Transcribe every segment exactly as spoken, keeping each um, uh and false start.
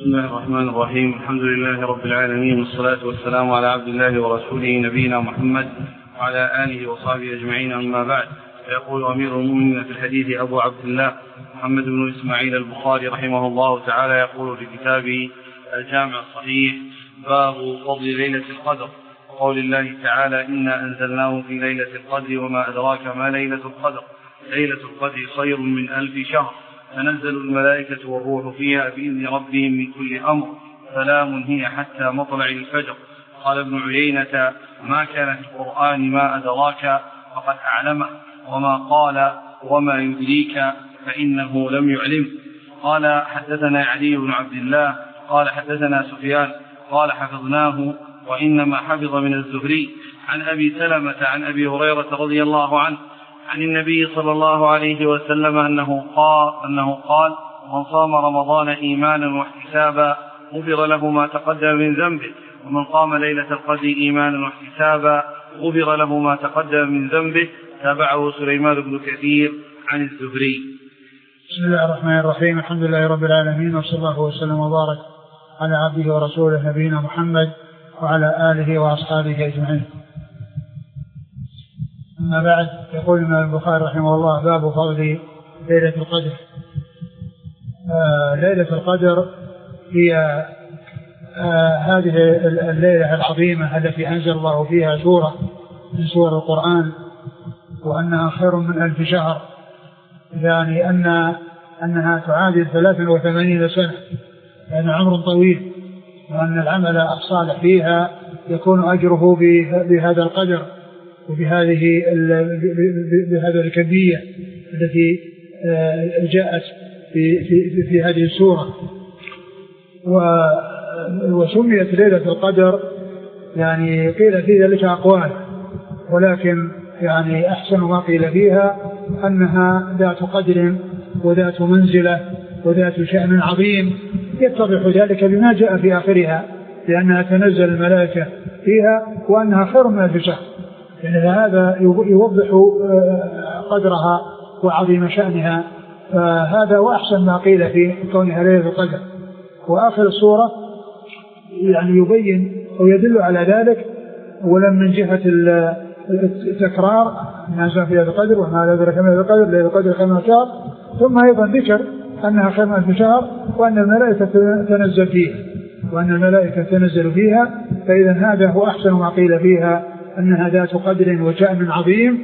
بسم الله الرحمن الرحيم. الحمد لله رب العالمين، والصلاة والسلام على عبد الله ورسوله نبينا محمد وعلى آله وصحبه أجمعين، أما بعد. يقول أمير المؤمنين في الحديث أبو عبد الله محمد بن إسماعيل البخاري رحمه الله تعالى يقول في كتابه الجامع الصحيح: باب فضل ليلة القدر، وقول الله تعالى: إنا أنزلناه في ليلة القدر وما أدراك ما ليلة القدر، ليلة القدر خير من ألف شهر، تنزل الملائكة والروح فيها بإذن ربهم من كل أمر، سلام هي حتى مطلع الفجر. قال ابن عيينة: ما كان في القرآن ما أدراك فقد أعلمه، وما قال وما يدريك فإنه لم يعلم. قال: حدثنا علي بن عبد الله قال حدثنا سفيان قال حفظناه، وإنما حفظ من الزهري عن أبي سلمة عن أبي هريرة رضي الله عنه عن النبي صلى الله عليه وسلم أنه قال, أنه قال: من صام رمضان إيمانا واحتسابا غفر له ما تقدم من ذنبه، ومن قام ليلة القدر إيمانا واحتسابا غفر له ما تقدم من ذنبه. تابعه سليمان بن كثير عن الزهري. بسم الله الرحمن الرحيم. الحمد لله رب العالمين، وصلى الله وسلم وبارك على عبده ورسوله نبينا محمد وعلى آله وأصحابه أجمعين. أما بعد، يقول الإمام البخاري رحمه الله: باب فضل ليلة القدر. آه ليلة القدر هي آه هذه الليلة العظيمة التي أنزل الله فيها سورة من سور القرآن، وأنها خير من ألف شهر، يعني أن أنها تعادل ثلاثا وثمانين سنة، يعني عمر طويل، وأن العمل الصالح فيها يكون أجره بهذا القدر وبهذه بهذه الكمية التي جاءت في في في هذه السورة. وسميت ليلة القدر، يعني قيل في ذلك أقوال، ولكن يعني أحسن ما قيل فيها أنها ذات قدر وذات منزلة وذات شأن عظيم، يتضح ذلك بما جاء في آخرها، لأنها تنزل الملائكة فيها وأنها خير من ألف شهر، يعني هذا يوضح قدرها وعظيم شأنها، فهذا وأحسن ما قيل في كونها ليلة القدر. وآخر السورة يعني يبين أو يدل على ذلك، ولم من جهة التكرار نازل في هذا القدر وما أدراك ما ليلة القدر، ليلة القدر خير من ألف شهر، ثم أيضا ذكر أنها خير من ألف شهر، وأن الملائكة تنزل فيها وأن الملائكة تنزل فيها فإذا هذا هو أحسن ما قيل فيها، أنها ذات قدر وشأن عظيم،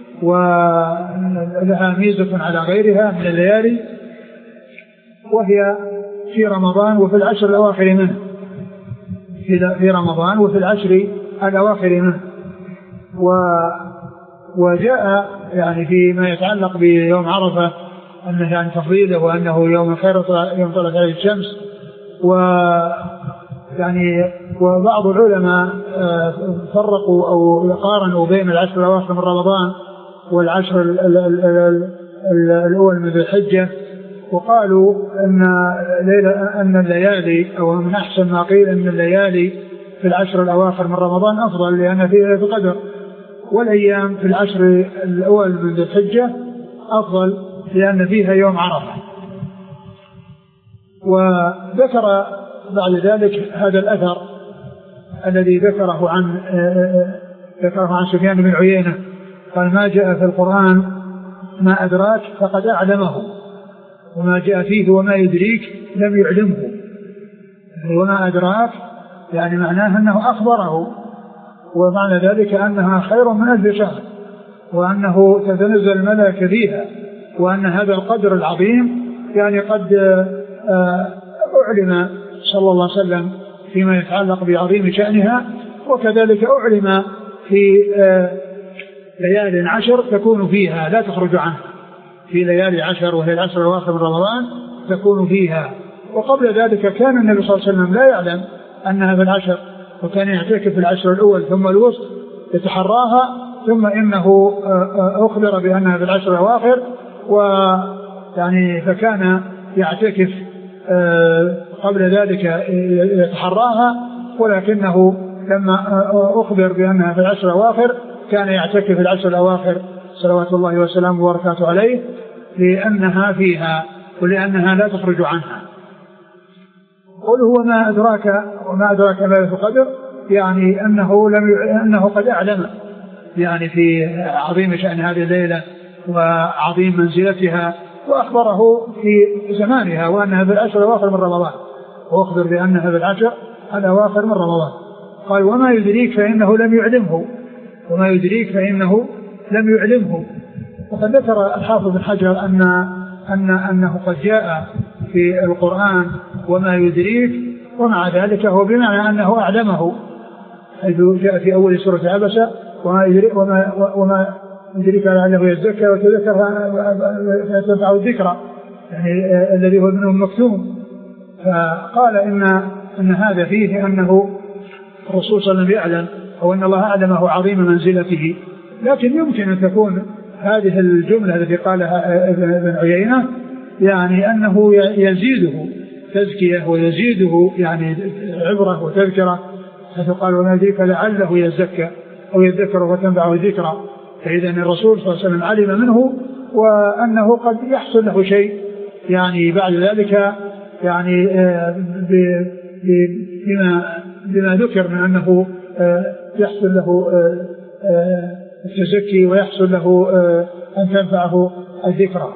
ولها ميزة على غيرها من الليالي، وهي في رمضان وفي العشر الأواخر منه، في رمضان وفي العشر الأواخر منه. وجاء يعني فيما يتعلق بيوم عرفة أنه يعني تفضيله، وأنه يوم خير يوم طلعت عليه الشمس. و يعني وبعض العلماء فرقوا أو قارنوا بين العشر الأواخر من رمضان والعشر الأول من ذي الحجة، وقالوا أن أن الليالي أو من أحسن ما قيل أن الليالي في العشر الأواخر من رمضان أفضل، لأن فيها ليلة القدر، والأيام في العشر الأول من ذي الحجة أفضل لأن فيها يوم عرفة. وذكر بعد ذلك هذا الأثر الذي ذكره عن ذكره عن سفيان بن عيينة، قال: ما جاء في القرآن ما أدراك فقد أعلمه، وما جاء فيه وما يدريك لم يعلمه. وما أدراك يعني معناه أنه أخبره، ومعنى ذلك أنها خير من ألف شهر، وأنه تتنزل الملائكة فيها، وأن هذا القدر العظيم يعني قد أعلم صلى الله عليه وسلم فيما يتعلق بعظيم شأنها، وكذلك أعلم في ليالي عشر تكون فيها لا تخرج عنها، في ليالي عشر وهي العشر الأواخر من رمضان تكون فيها. وقبل ذلك كان النبي صلى الله عليه وسلم لا يعلم أنها في العشر، وكان يعتكف في العشر الأول ثم الوسط يتحراها، ثم إنه أخبر بأنها في العشر الأواخر، ويعني فكان يعتكف قبل ذلك يتحراها، ولكنه لما أخبر بأنها في العشر الأواخر كان يعتكف في العشر الأواخر صلوات الله وسلامه وبركاته عليه، لأنها فيها ولأنها لا تخرج عنها. قوله وما أدراك وما أدراك ما ليلة القدر يعني أنه لم ي... أنه قد أعلم يعني في عظيم شأن هذه الليلة وعظيم منزلتها، وأخبره في زمانها وأنها في العشر الأواخر من رمضان، وأخبر بأنها في العشر الأواخر من رمضان. قال وما يدريك فإنه لم يعلمه، وما يدريك فإنه لم يعلمه. وقد ذكر الحافظ بن حجر أن أن أنه قد جاء في القرآن وما يدريك، ومع ذلك هو بمعنى أنه أعلمه، حيث جاء في أول سورة عبسة وما يدريك وما وما يدريك لعله يزكى وتذكر فتنفعه الذكرى، يعني الذي هو منه مكتوم. فقال إن أن هذا فيه أنه الرسول صلى الله عليه وسلم يعلم أو أن الله أعلمه عظيم منزلته، لكن يمكن أن تكون هذه الجملة التي قالها ابن عيينة يعني أنه يزيده تزكية ويزيده يعني عبرة وتذكرة، حيث قال وما يدريك لعله يزكى أو يذكر وتنفعه الذكرى. فإذا الرسول صلى الله عليه وسلم علم منه وأنه قد يحصل له شيء يعني بعد ذلك يعني بما بما ذكر من أنه يحصل له التزكي ويحصل له أن تنفعه الذكرى.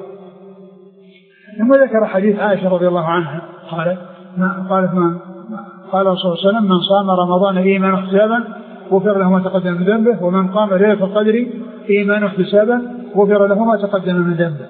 ثم ذكر حديث عائشة رضي الله عنها قالت قالت من قال الرسول صلى الله عليه وسلم من صام رمضان إيمانا واحتسابا غفر له ما تقدم من ذنبه، ومن قام ليلة القدر إيمانا واحتسابا غفر له ما تقدم من ذنبه.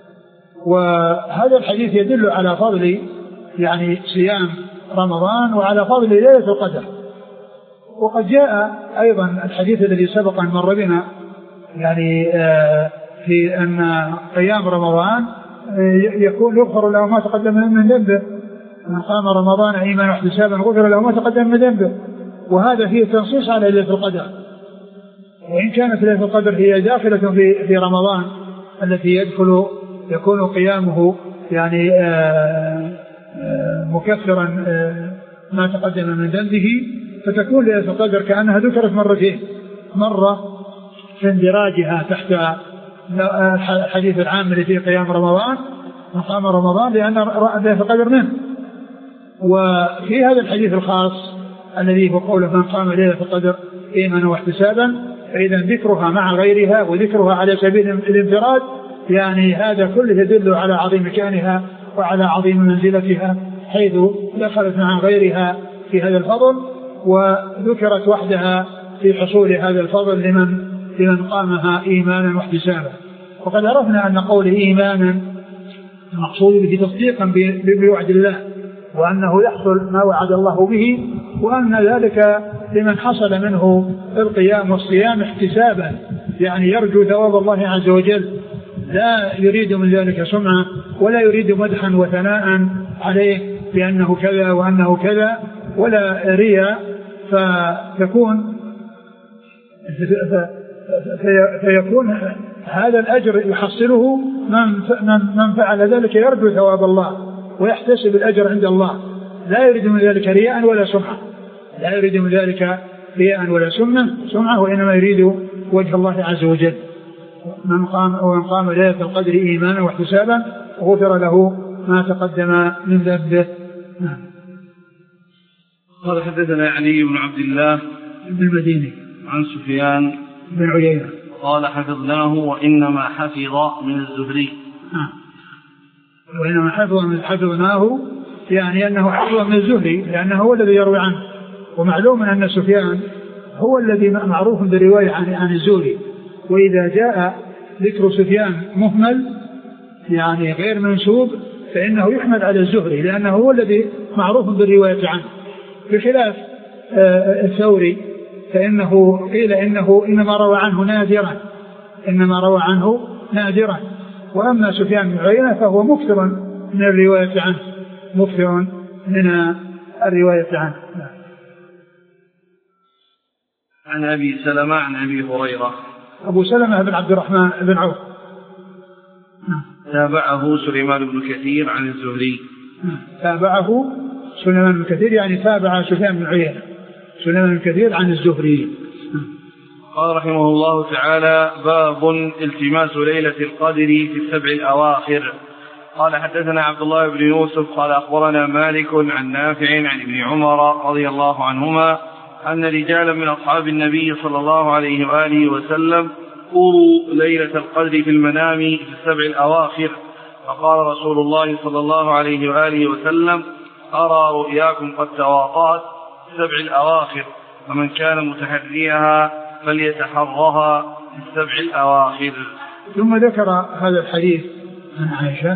وهذا الحديث يدل على فضل يعني صيام رمضان وعلى فضل ليلة القدر. وقد جاء أيضا الحديث الذي سبق أن مر بنا يعني في أن قيام رمضان يكون يغفر له ما تقدم من ذنبه، من قام رمضان إيمانا واحتسابا غفر له ما تقدم من ذنبه. وهذا فيه تنصيص على ليلة القدر، وإن كانت ليلة القدر هي داخلة في في رمضان التي يدخل يكون قيامه يعني آآ آآ مكفرا آآ ما تقدم من ذنبه، فتكون ليلة القدر كأنها ذكرت مرتين، مرة في اندراجها تحت الحديث العام الذي في قيام رمضان من قام رمضان لأن ليلة القدر منه، وفي هذا الحديث الخاص الذي هو قوله من قام ليلة القدر إيمانا واحتسابا، فإذا ذكرها مع غيرها وذكرها على سبيل الانفراد يعني هذا كله يدل على عظيم شأنها وعلى عظيم منزلتها، حيث دخلت مع غيرها في هذا الفضل وذكرت وحدها في حصول هذا الفضل لمن لمن قامها إيمانا واحتسابا. وقد عرفنا أن قول إيمانا المقصود به تصديقا بوعد الله، وأنه يحصل ما وعد الله به، وأن ذلك لمن حصل منه القيام والصيام احتسابا يعني يرجو ثواب الله عز وجل، لا يريد من ذلك سمعة ولا يريد مدحا وثناء عليه بأنه كذا وأنه كذا ولا رياء، فتكون فيكون هذا الأجر يحصله من فعل ذلك يرجو ثواب الله ويحتسب الأجر عند الله، لا يريد من ذلك رياء ولا سمعة، لا يريد من ذلك رياء ولا سمعة، وإنما يريد وجه الله عز وجل. من قام ومن قام ليلة القدر إيمانا واحتسابا غفر له ما تقدم من ذنبه. قال حدثنا علي بن عبد الله بن المديني عن سفيان بن عيينة قال حفظناه وإنما حفظ من الزهري. وإنما حفظ من حفظناه يعني أنه حفظ من الزهري لأنه هو الذي يروي عنه، ومعلوم أن سفيان هو الذي معروف بالرواية عن عن الزهري، وإذا جاء ذكر سفيان مهمل يعني غير منسوب فإنه يحمل على الزهري لأنه هو الذي معروف بالرواية عنه، بخلاف الثوري فإنه قيل إنه إنما روى عنه نادرا إنما روى عنه نادرا وأما سفيان بن عيينة فهو مكثر من الرواية عنه مكثر من الرواية عنه. عن أبي سلمة عن أبي هريرة. أبو سلمة بن عبد الرحمن بن عوف تابعه سليمان بن كثير عن الزهري. تابعه سليمان بن كثير يعني تابع سفيان بن عيينة سليمان بن كثير عن الزهري. قال رحمه الله تعالى: باب التماس ليلة القدر في السبع الأواخر. قال حدثنا عبد الله بن يوسف قال أخبرنا مالك عن نافع عن ابن عمر رضي الله عنهما أن رجالا من أصحاب النبي صلى الله عليه وآله وسلم أروا ليلة القدر في المنام في السبع الأواخر، فقال رسول الله صلى الله عليه وآله وسلم: أرى رؤياكم قد تواطأت في السبع الأواخر، فمن كان متحريها فليتحرها في السبع الأواخر. ثم ذكر هذا الحديث عن عائشة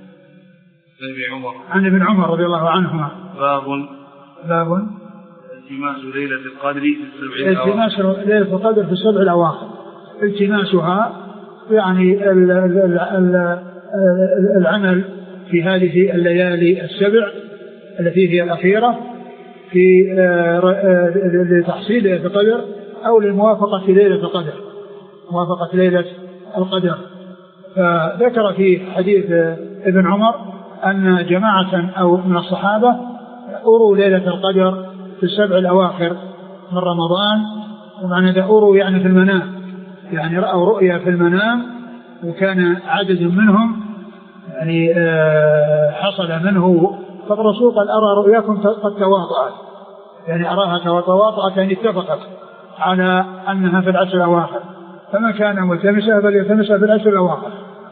عن ابن عمر رضي الله عنهما باب باب التماس ليلة القدر في السبع الأواخر. التماس ليلة القدر في السبع الأواخر، التماسها يعني ال ال ال العمل في هذه الليالي السبع التي هي الأخيرة في لتحصيل ليلة القدر أو للموافقة في ليلة القدر، موافقة ليلة القدر. فذكر في حديث ابن عمر أن جماعة أو من الصحابة أروا ليلة القدر في السبع الأواخر من رمضان، ومعنى ذا أروا يعني في المنام، يعني رأوا رؤيا في المنام، وكان عدد منهم يعني حصل منه، فالرسول قال: أرى رؤياكم قد تواطأت، يعني أراها تواطأت يعني اتفقت على أنها في العشر الأواخر، فما كان ملتمسها فليلتمسها في العشر الأواخر.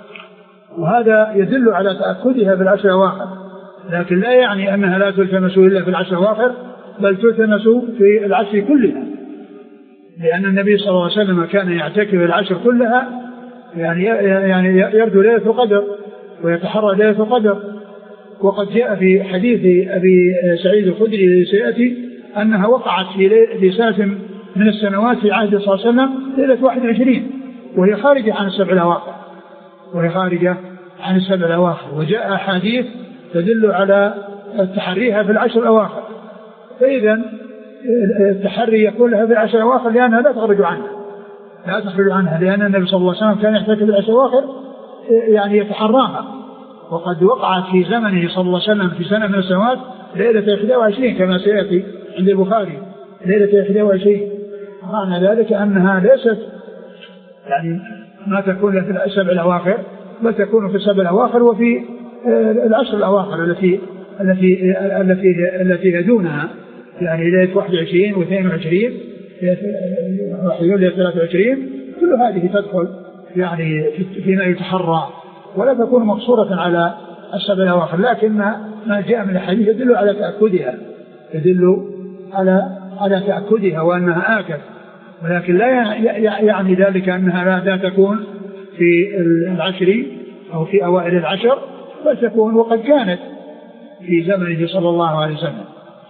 وهذا يدل على تأكدها في العشر الأواخر، لكن لا يعني أنها لا تلتمس إلا في العشر الأواخر، بل تلتمس في العشر كلها، لأن النبي صلى الله عليه وسلم كان يعتكف العشر كلها، يعني يعني يرجو ليلة القدر ويتحرى ليلة القدر. وقد جاء في حديث أبي سعيد الخدري الذي سيأتي أنها وقعت في سنة من السنوات في عهد صلى الله عليه وسلم ليلة واحد وعشرين، وهي خارجة عن السبع الأواخر، وهي خارجة عن السبع الأواخر. وجاء حديث تدل على تحريها في العشر الأواخر، فإذا التحري يكون لها في العشر الأواخر لأنها لا تخرج عنها، لا تخرج عنها لأن النبي صلى الله عليه وسلم كان يحتاج في العشر الأواخر يعني يتحراها. وقد وقعت في زمنه صلى الله عليه وسلم في سنة من السنوات ليلة إحدى وعشرين كما سيأتي عند البخاري، ليلة إحدى وعشرين. معنى ذلك أنها ليست يعني ما تكون في السبع الأواخر، بل تكون في السبع الأواخر وفي العشر الأواخر التي التي التي التي دونها، يعني ليلة واحد وعشرين واثنين وعشرين ليلة ثلاثة وعشرين، كل هذه تدخل يعني فيما يتحرى، ولا تكون مقصورة على السبع الأواخر، لكن ما جاء من الحديث يدل على تأكدها، يدل على على تأكدها وأنها آكد، ولكن لا يعني ذلك أنها لا تكون في العشر أو في أوائل العشر، بل تكون وقد كانت في زمنه صلى الله عليه وسلم.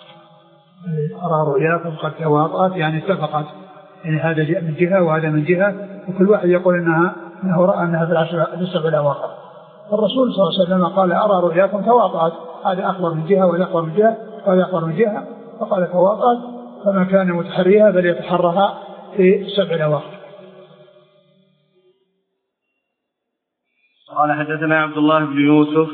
أرى رؤياكم قد تواطأت يعني اتفقت، يعني هذا جاء من جهة وهذا من جهة، وكل واحد يقول إنها أنه رأى أنها في العشر في السبع الأواخر. الرسول صلى الله عليه وسلم قال: أرى رؤياكم تواطأت، هذا أخبر من جهة وهذا أخبر من جهة وهذا أخبر من جهة، فقال تواطأت، فما كان متحريها فليتحرها في السبع الأواخر. قال حدثنا عبد الله بن يوسف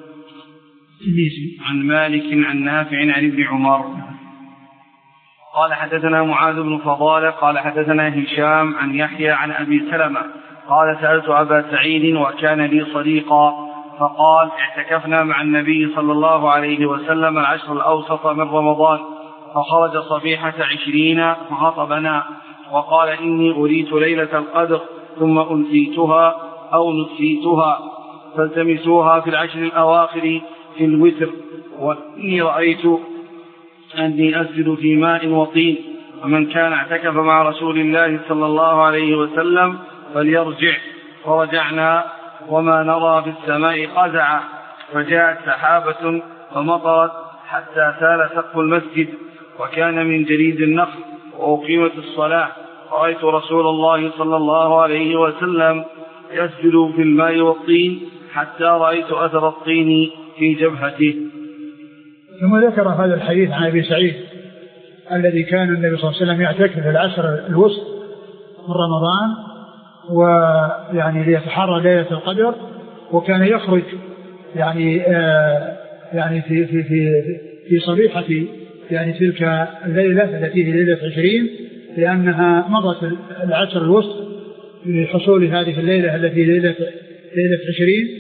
عن مالك عن نافع عن ابن عمر قال حدثنا معاذ بن فضالة قال حدثنا هشام عن يحيى عن أبي سلمة قال: سألت أبا سعيد وكان لي صديقا، فقال: اعتكفنا مع النبي صلى الله عليه وسلم العشر الأوسط من رمضان، فخرج صبيحة عشرين فخطبنا وقال: إني أريت ليلة القدر ثم أنسيتها أو نسيتها، فالتمسوها في العشر الأواخر في الوتر، وإني رأيت أني أسجد في ماء وطين، ومن كان اعتكف مع رسول الله صلى الله عليه وسلم فليرجع. فرجعنا وما نرى في السماء قزعا، فجاءت سحابة فمطرت حتى سال سقف المسجد، وكان من جريد النخل، وأقيمت الصلاة، رأيت رسول الله صلى الله عليه وسلم يسجد في الماء والطين حتى رأيت أثر الطين في جبهته. ثم ذكر هذا الحديث عن أبي سعيد الذي كان النبي صلى الله عليه وسلم يعتكف في العشر الوسط من رمضان، ويعني ليتحرى ليلة القدر، وكان يخرج يعني آه يعني في في في في صبيحة يعني تلك الليلة التي هي ليلة عشرين، لأنها مضت العشر الوسط لحصول هذه الليلة التي ليلة ليلة عشرين،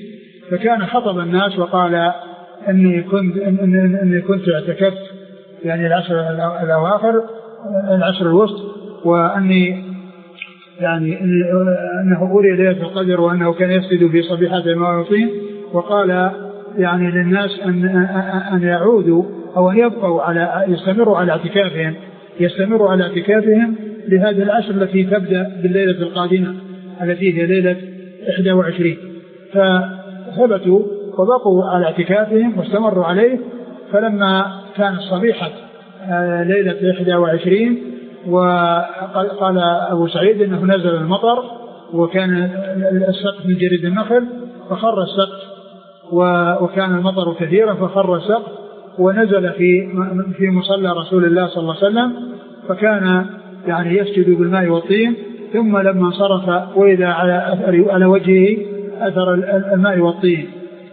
فكان خطب الناس وقال إني كنت إني, إني كنت اعتكفت يعني العشر الأواخر العشر الوسط، وأني يعني أنه أري ليلة القدر وأنه كان يسجد في صبيحة المواطين، وقال يعني للناس أن أن يعودوا أو أن يبقوا على يستمروا على اعتكافهم يستمروا على اعتكافهم لهذه العشر التي تبدأ بالليلة القادمة التي هي ليلة إحدى وعشرين. فثبتوا وبقوا على اعتكافهم واستمروا عليه. فلما كان صبيحة ليلة إحدى وعشرين وقال أبو سعيد إنه نزل المطر وكان السقف من جريد النخل فخر السقف وكان المطر كثيرا فخر السقف ونزل في في مصلى رسول الله صلى الله عليه وسلم، فكان يعني يسجد بالماء والطين، ثم لما انصرف وإذا على أثر على وجهه أثر الماء والطين.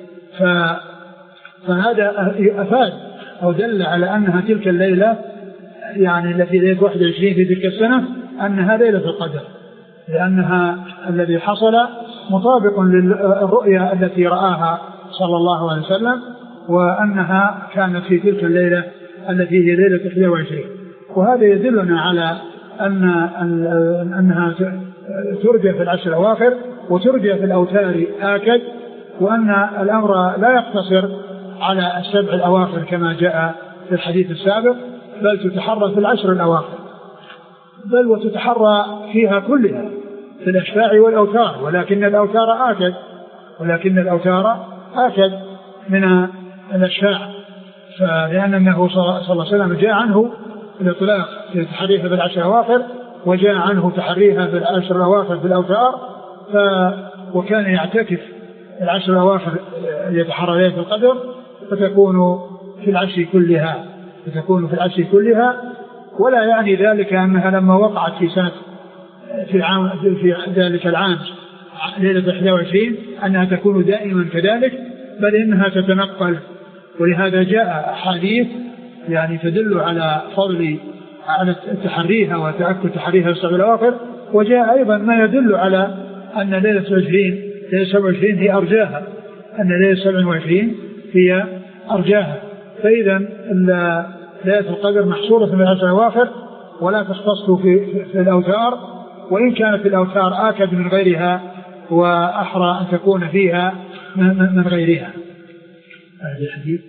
فهذا أفاد أو دل على أنها تلك الليلة يعني التي ليلة واحد وعشرين في تلك السنة أنها ليلة القدر، لأنها الذي حصل مطابق للرؤيا التي رآها صلى الله عليه وسلم، وأنها كانت في تلك الليلة التي هي ليلة إحدى وعشرين. وهذا يدلنا على أن أنها ترجى في العشر الأواخر وترجى في الأوتار آكد، وأن الأمر لا يقتصر على السبع الأواخر كما جاء في الحديث السابق، بل تتحرى في العشر الأواخر، بل وتتحرى فيها كلها في الأشفاع والأوتار، ولكن الأوتار آكد ولكن الأوتار آكد من الأشفاع، فلأن النبي صلى الله عليه وسلم جاء عنه الإطلاق في تحريها في العشر الأواخر، وجاء عنه تحريها في العشر الأواخر في الأوتار، ف وكان يعتكف العشر الأواخر يتحرى ليلة القدر، فتكون في العشر كلها فتكون في العشر كلها ولا يعني ذلك أنها لما وقعت في سنة في عام في ذلك العام ليلة إحدى وعشرين أنها تكون دائما كذلك، بل إنها تتنقل. ولهذا جاء أحاديث يعني تدل على فضل على تحريها وتأكد تحريها في السبع الأواخر، وجاء أيضا ما يدل على أن ليلة عشرين ليلة سبع وعشرين هي أرجاها أن ليلة سبع وعشرين هي أرجاها. فإذا ليلة القدر محصورة في العشر الأواخر ولا تختص في, في الأوتار، وإن كانت الأوتار آكد من غيرها وأحرى أن تكون فيها من غيرها. هذا الحديث.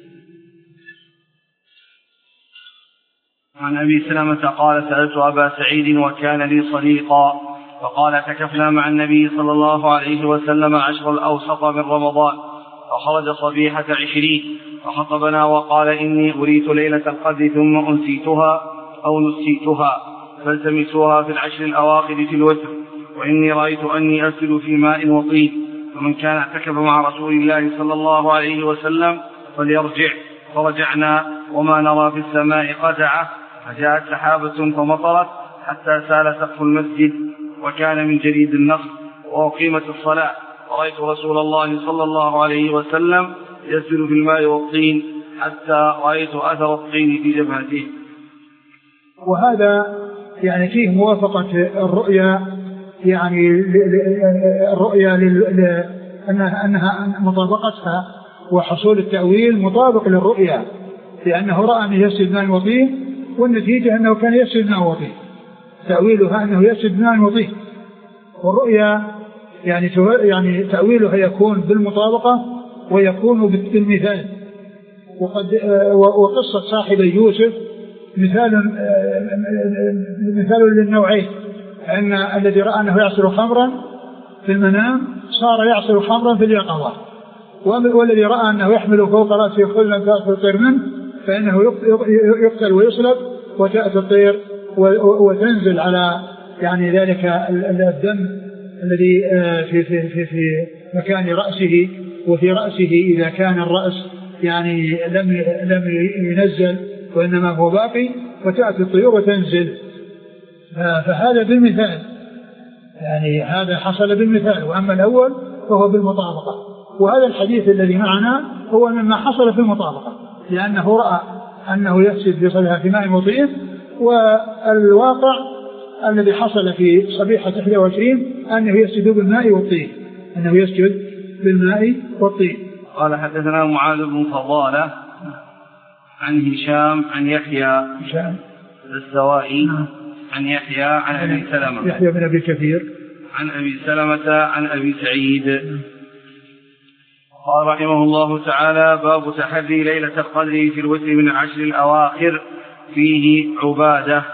عن أبي سلمة قال سألت أبا سعيد وكان لي صديقا فقال اعتكفنا مع النبي صلى الله عليه وسلم عشر الأوسط من رمضان فخرج صبيحة عشرين فخطبنا وقال إني أريت ليلة القدر ثم أنسيتها أو نسيتها فالتمسوها في العشر الأواخر في الوتر، وإني رأيت أني أسل في ماء وطين، فمن كان اعتكف مع رسول الله صلى الله عليه وسلم فليرجع. فرجعنا وما نرى في السماء قزعة، فجاءت سحابة فمطرت حتى سال سقف المسجد وكان من جريد النخل وأقيمت الصلاة، ورأيت رسول الله صلى الله عليه وسلم يسل في الماء والطين حتى رأيت أثر الطين في جبهته. وهذا يعني فيه موافقة الرؤيا، يعني الرؤيا أنها, أنها مطابقتها وحصول التأويل مطابق للرؤيا، لأنه رأى أنه يسجد ماء وطين، والنتيجة أنه كان يسجد ماء وطين، تأويلها أنه يسجد ماء وطين. والرؤيا يعني يعني تأويلها يكون بالمطابقة ويكون بالمثال. وقد وقصة صاحب يوسف مثال مثال للنوعين، أن الذي رأى أنه يعصر خمرا في المنام صار يعصر خمرا في اليقظة، والذي رأى أنه يحمل فوق رأسه خلا تأكل الطير منه فإنه يقتل ويصلب وتأتي الطير وتنزل على يعني ذلك الدم الذي في في في في مكان رأسه، وفي رأسه إذا كان الرأس يعني لم لم ينزل وإنما هو باقي، وتأتي الطيور وتنزل. فهذا بالمثال، يعني هذا حصل بالمثال، وأما الأول فهو بالمطابقة. وهذا الحديث الذي معنا هو مما حصل في المطابقة، لأنه رأى أنه يسجد بصلها في ماء وطين، والواقع الذي حصل في صبيحة إحدى وعشرين أنه يسجد بالماء والطين أنه يسجد بالماء والطين. قال حدثنا معاذ بن فضالة عن هشام عن يحيى هشام السوائي عن يحيى عن أبي سلمة يحيى بن أبي كثير عن أبي سلمة عن أبي سعيد. قال رحمه الله تعالى: باب تحري ليلة القدر في الوتر من العشر الأواخر فيه عبادة.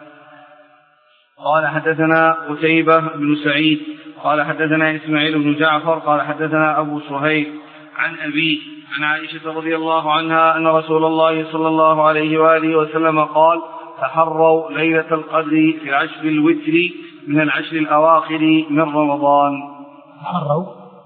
قال حدثنا قتيبة بن سعيد قال حدثنا إسماعيل بن جعفر قال حدثنا أبو سهيل عن أبي عن عائشة رضي الله عنها أن رسول الله صلى الله عليه وآله وسلم قال: تحروا ليلة القدر في عشر الوتر من العشر الأواخر من رمضان. تحروا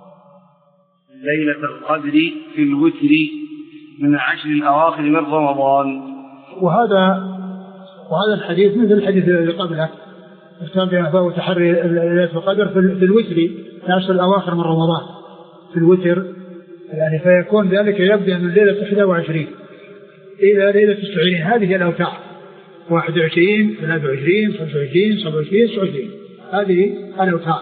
ليلة القدر في الوتر من العشر الأواخر من رمضان. وهذا وهذا الحديث مثل الحديث الذي قبله، كان فهو تحري ليلة القدر في الوتر في العشر الأواخر من رمضان في الوتر، يعني فيكون ذلك يبدأ من ليلة إحدى وعشرين إلى ليلة تسعة وعشرين. هذه الأوتار واحد وعشرين ثلاثة وعشرين خمسة وعشرين سبعة وعشرين تسعة وعشرين، هذه الأوتار.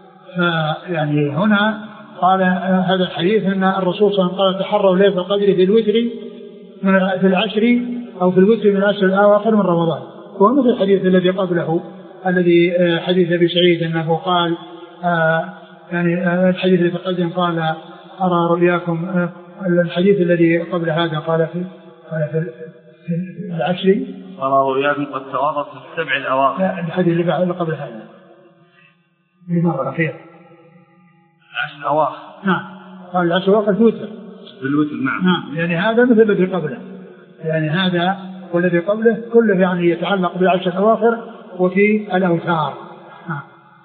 فيعني هنا قال هذا الحديث أن الرسول صلى الله عليه وسلم قال: تحروا ليلة القدر في الوتر من في العشر أو في الوتر من العشر الأواخر من رمضان. وهو مثل الحديث الذي قبله الذي حديث أبي سعيد أنه قال آه يعني الحديث الذي تقدم قال: أرى رؤياكم. الحديث الذي قبل هذا قال في قال في, في العشر أرى رؤياكم قد توارت في السبع الأواخر. الحديث اللي قبل هذا بما الأخير العشر الأواخر. نعم قال العشر الأواخر في الوتر في الوتر. نعم. نعم يعني هذا مثل الذي قبله، يعني هذا والذي قبله كله يعني يتعلق بالعشر الأواخر وفي الأوتار. نعم.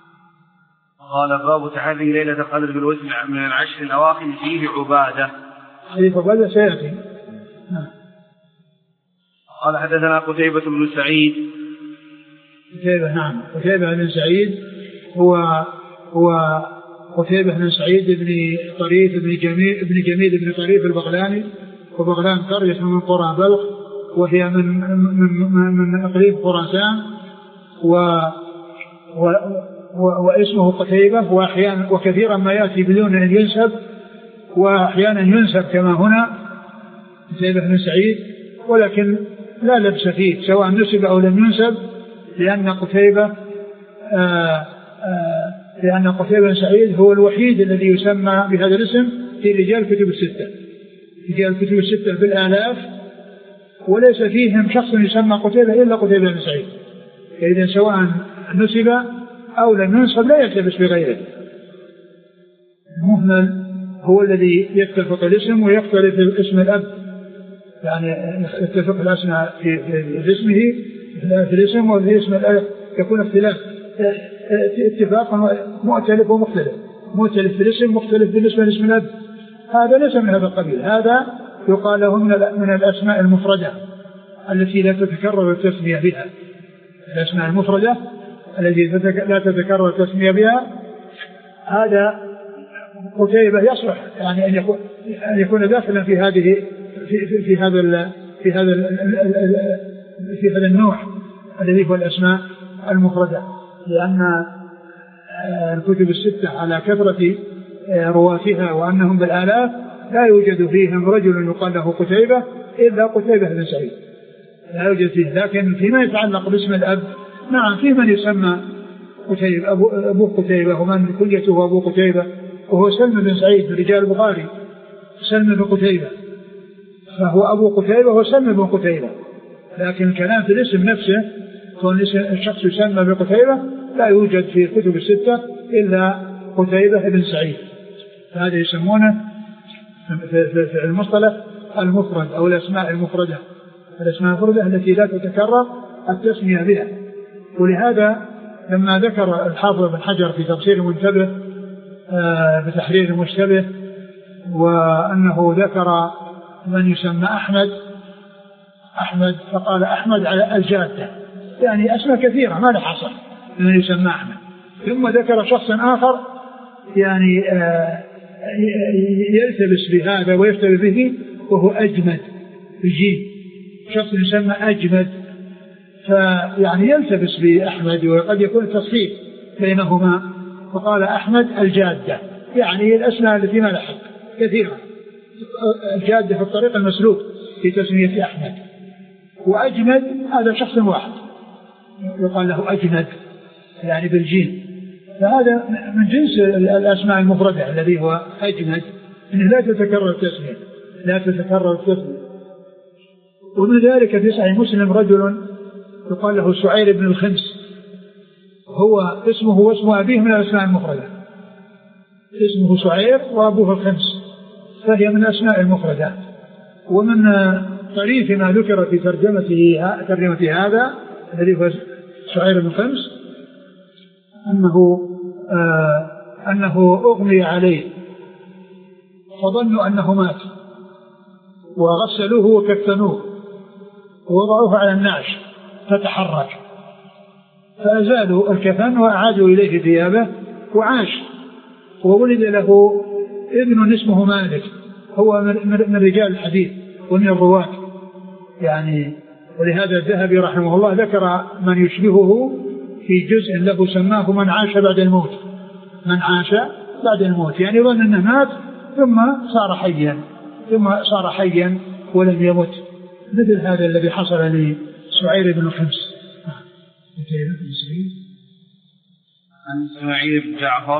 قال: باب تحري ليلة القدر في الوتر من العشر الأواخر فيه عبادة. حديث عبادة سيأتي. نعم. قال حدثنا قتيبة بن سعيد. قتيبة نعم قتيبة بن سعيد هو هو قتيبة بن سعيد بن طريف بن جميل بن جميل بن طريف البغلاني، وبغلان قرية من قرى بلخ وهي من من من, من اقليم خراسان، و, و, و واسمه قتيبة، واحيانا وكثيرا ما ياتي بدون ان ينسب، واحيانا ينسب كما هنا قتيبة بن سعيد، ولكن لا لبس فيه سواء نسب او لم ينسب، لان قتيبة آآ آآ لان قتيبة بن سعيد هو الوحيد الذي يسمى بهذا الاسم في رجال الكتب الستة، رجال الكتب الستة بالالاف، وليس فيهم شخص يسمى قتيبة إلا قتيبة بن سعيد. إذن سواء نسب أو لم ينسب لا يلتبس بغيره. المهمل هو الذي يتفق الاسم ويختلف اسم الأب، يعني يتفق الأسماء في, في اسمه في الاسم وفي اسم الأب يكون اختلاف اتفاق مؤتلف ومختلف، مؤتلف في الاسم مختلف بالنسبة لاسم الأب. هذا ليس من هذا القبيل، هذا يقال له من الأسماء المفردة التي لا تتكرر التسمية بها. الأسماء المفردة التي لا تتكرر التسمية بها، هذا قتيبة يصلح يعني أن يكون أن يكون داخلا في هذه في, في, في هذا ال في هذا ال في هذا النوع الذي هو الأسماء المفردة، لأن الكتب الستة على كثرة رواتها وأنهم بالآلاف لا يوجد فيهم رجل يقال له قتيبة إلا قتيبة بن سعيد، لا يوجد فيه. لكن فيما يتعلق باسم الأب نعم في من يسمى قتيبة أبو, أبو قتيبة، ومن كليته أبو قتيبة وهو سلم بن سعيد رجال البخاري، سلم بن قتيبة، فهو أبو قتيبة وسلم بن قتيبة. لكن الكلام في الاسم نفسه كون الشخص يسمى بقتيبة لا يوجد في الكتب الستة إلا قتيبة بن سعيد، هذا يسمونه في المصطلح المفرد أو الأسماء المفردة، الأسماء المفردة التي لا تتكرر التسمية بها. ولهذا لما ذكر الحافظ بن حجر في تفسير المنتبه بتحرير المشتبه وأنه ذكر من يسمى أحمد أحمد فقال أحمد على الجادة، يعني أسماء كثيرة ما له حصر من يسمى أحمد. ثم ذكر شخص آخر يعني يلتبس بهذا ويفتل به وهو أجمد الجيم، شخص يسمى أجمد، فيعني يلتبس بأحمد وقد يكون تصحيح بينهما، فقال أحمد الجادة يعني الأسماء التي ما لها حق كثيرة. الجادة في الطريق المسلوك في تسمية أحمد. وأجمد هذا شخص واحد يقال له أجمد يعني بالجيم، فهذا من جنس الأسماء المفردة الذي هو أجمد، إنه لا تتكرر التسمية لا تتكرر التسمية. ومن ذلك في صحيح مسلم رجل يقال له سعير بن الخمس، هو اسمه واسم أبيه من الأسماء المفردة، اسمه سعير وأبوه الخمس، فهي من الأسماء المفردة. ومن طريف ما ذكر في ترجمته ترجمة هذا الذي هو سعير بن الخمس أنه آه أنه أغمي عليه فظنوا أنه مات وغسلوه وكفنوه ووضعوه على النعش فتحرك، فأزالوا الكفن وأعادوا إليه ثيابه وعاش. وولد له ابن اسمه مالك، هو من رجال الحديث ومن الرواة يعني. ولهذا الذهبي رحمه الله ذكر من يشبهه في جزء له سماه من عاش بعد الموت، من عاش بعد الموت، يعني ظن أنه مات ثم صار حيا ثم صار حيا ولم يمت، مثل هذا الذي حصل لسعير بن الخمس. عن إسماعيل بن جعفر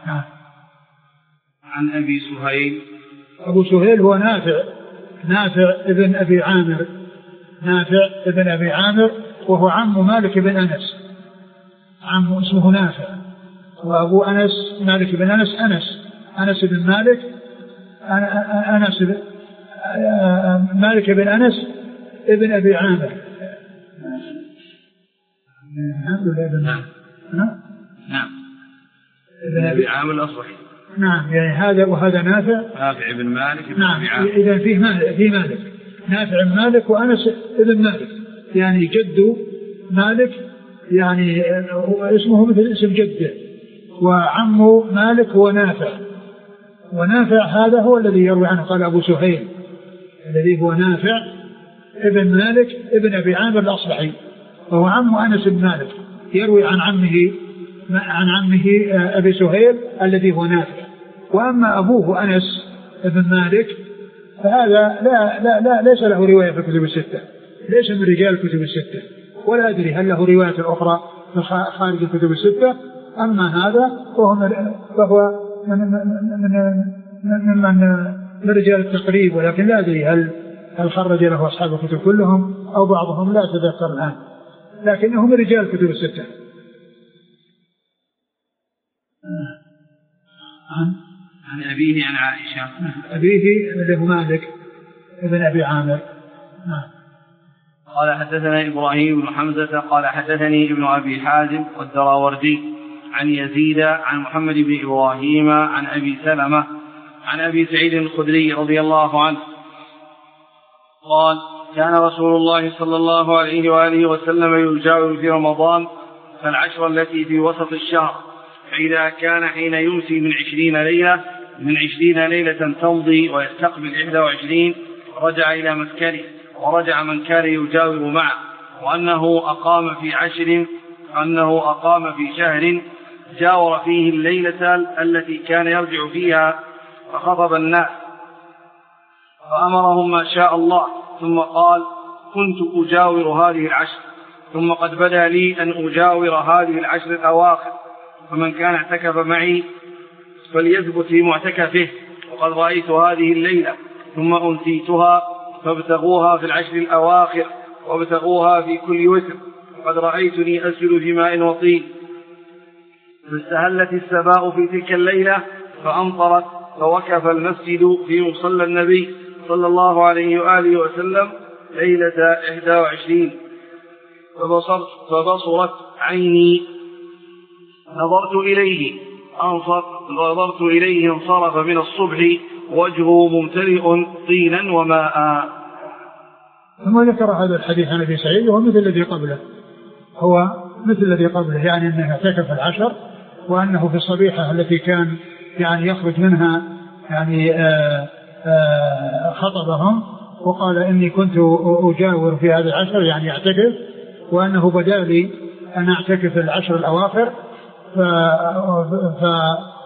عن أبي سهيل. أبو سهيل هو نافع نافع ابن أبي عامر نافع ابن أبي عامر وهو عم مالك بن أنس، عم اسمه نافع، وأبو أنس مالك بن أنس أنس أنس بن مالك أنس بن مالك بن أنس ابن أبي عامر. نعم نعم ابن أبي عامر الأصبحي. نعم يعني هذا وهذا نافع نافع بن مالك بن نعم أبي عامر. إذا فيه مالك في مالك نافع بن مالك وأنس ابن مالك، يعني جد مالك يعني اسمه مثل اسم جده، وعم مالك هو نافع، ونافع هذا هو الذي يروي عنه قال أبو سهيل الذي هو نافع ابن مالك ابن أبي عامر الأصبحي، وهو عم أنس بن مالك يروي عن عمه عن عمه أبي سهيل الذي هو نافع. وأما أبوه أنس بن مالك فهذا لا لا لا ليس له رواية في الكتب الستة، ليس من رجال الكتب الستة، ولا أدري هل له رواية أخرى خارج الكتب الستة. أما هذا فهو من من من من من رجال التقريب، ولكن لا أدري هل هل خرج له أصحاب الكتب كلهم أو بعضهم، لا أتذكر الآن، لكنه من رجال الكتب الستة. عن عن أبيه عن عائشة. أبيه له مالك ابن أبي عامر. قال حدثنا إبراهيم بن حمزة قال حدثني ابن أبي حازم والدراوردي عن يزيد عن محمد بن إبراهيم عن أبي سلمة عن أبي سعيد الخدري رضي الله عنه قال كان رسول الله صلى الله عليه وآله وسلم يجاور في رمضان فالعشر التي في وسط الشهر، فإذا كان حين يمسي من عشرين ليلة من عشرين ليلة تمضي ويستقبل إحدى وعشرين رجع إلى مسكنه، ورجع من كان يجاور معه، وأنه أقام في عشر أنه أقام في شهر جاور فيه الليلة التي كان يرجع فيها فخطب الناس فأمرهم ما شاء الله، ثم قال كنت أجاور هذه العشر، ثم قد بدا لي أن أجاور هذه العشر الأواخر، فمن كان اعتكف معي فليثبت في معتكفه، وقد رأيت هذه الليلة ثم أنسيتها، فابتغوها في العشر الأواخر وابتغوها في كل وتر، وقد رأيتني أسجد في ماء وطين. فاستهلت السماء في تلك الليلة فأمطرت، فوقف المسجد في مصلى النبي صلى الله عليه وآله وسلم ليلة إحدى وعشرين، فبصرت, فبصرت عيني نظرت إليه نظرت إليه انصرف من الصبح وجهه ممتلئ طينا وماء. ثم ذكر هذا الحديث عن أبي سعيد وهو مثل الذي قبله، هو مثل الذي قبله، يعني أنه اعتكف العشر، وأنه في الصبيحة التي كان يعني يخرج منها يعني آآ آآ خطبهم وقال إني كنت أجاور في هذا العشر يعني اعتكف، وأنه بدا لي أن أعتكف العشر الأواخر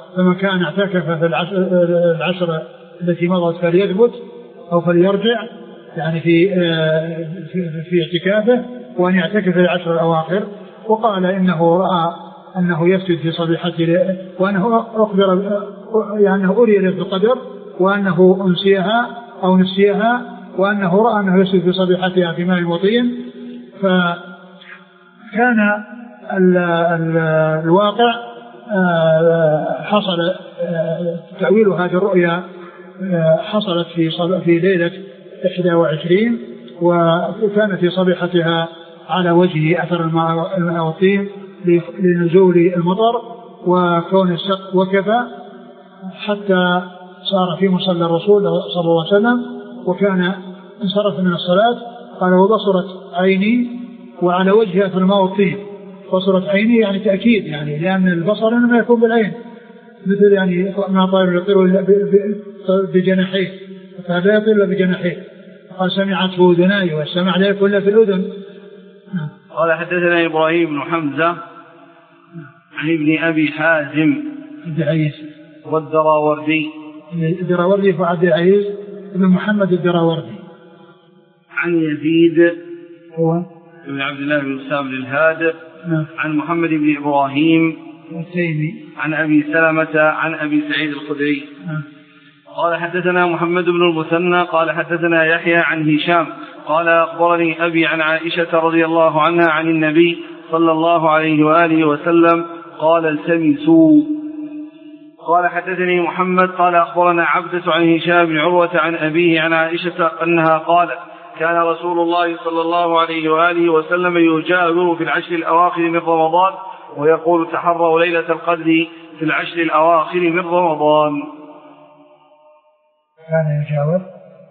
فمن كان اعتكف في العشر, العشر التي مضت فليثبت أو فليرجع يعني في في, في اعتكافه وأن يعتكف في العشر الأواخر. وقال إنه رأى أنه يسجد في صبيحته وأنه أخبر يعني أري له القدر وأنه أنسيها أو نسيها وأنه رأى أنه يسجد في صبيحتها في ماء وطين. فكان ال ال الواقع حصل تأويل هذه الرؤيا حصلت في في ليلة إحدى وعشرين وكان في صبيحتها على وجهه أثر الماء والطين لنزول المطر وكون السقف وكفى حتى صار في مصلى الرسول صلى الله عليه وسلم وكان انصرف من الصلاة. قال وبصرت عيني وعلى وجهها أثر الماء والطين. بصرت عيني يعني تأكيد يعني لأن البصر إنما يكون بالعين مثل يعني ما طائر يطير بجناحيه فهذا يطير بجناحيه. قال سمعته أذناي والسمع لا يكون إلا في الأذن. قال حدثنا إبراهيم بن حمزة عن ابن أبي حازم الدعيس والدراوردي الدراوردي فعبد العزيز بن محمد الدراوردي عن يزيد هو بن عبد الله بن سام الهاد عن محمد بن إبراهيم التيمي عن أبي سلمة عن أبي سعيد الخدري قال حدثنا محمد بن المثنى قال حدثنا يحيى عن هشام قال أخبرني أبي عن عائشة رضي الله عنها عن النبي صلى الله عليه وآله وسلم قال التمسوا. قال حدثني محمد قال أخبرنا عبدة عن هشام بن عروة عن أبيه عن عائشة أنها قالت كان رسول الله صلى الله عليه وآله وسلم يجاور في العشر الأواخر من رمضان ويقول تحروا ليلة القدر في العشر الأواخر من رمضان. كان يجاور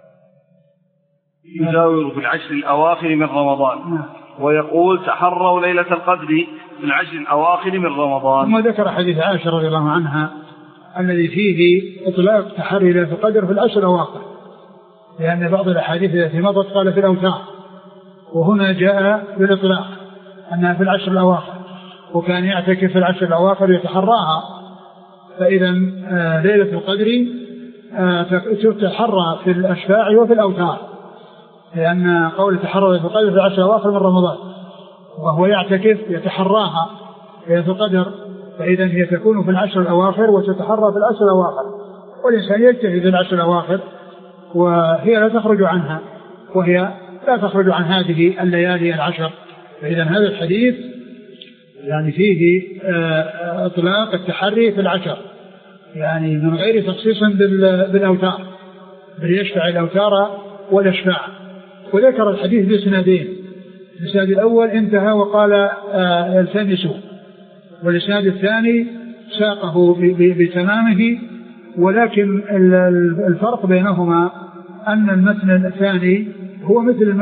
يجاور في العشر الأواخر من رمضان ويقول تحروا ليلة القدر في العشر الأواخر من رمضان. ثم ذكر حديث عائشة رضي الله عنها الذي فيه إطلاق تحري ليلة القدر في العشر الأواخر لأن بعض الأحاديث التي مضت قال في الأوتار وهنا جاء بالإطلاق أنها في العشر الأواخر وكان يعتكف في العشر الأواخر يتحراها. فإذا ليلة القدر تتحرى في الأشفاع وفي الأوتار لأن قول تحرى ليلة القدر في العشر الأواخر من رمضان وهو يعتكف يتحراها ليلة القدر فإذا هي تكون في العشر الأواخر وتتحرى في العشر الأواخر والإنسان يجتهد في العشر الأواخر وهي لا تخرج عنها وهي لا تخرج عن هذه الليالي العشر. فإذا هذا الحديث يعني فيه اطلاق التحري في العشر يعني من غير تخصيص بالأوتار بل يشفع الأوتار والأشفاع. وذكر الحديث بإسنادين الإسناد الأول انتهى وقال التمسوا والإسناد الثاني ساقه بتمامه ولكن الفرق بينهما أن المتن الثاني هو مثل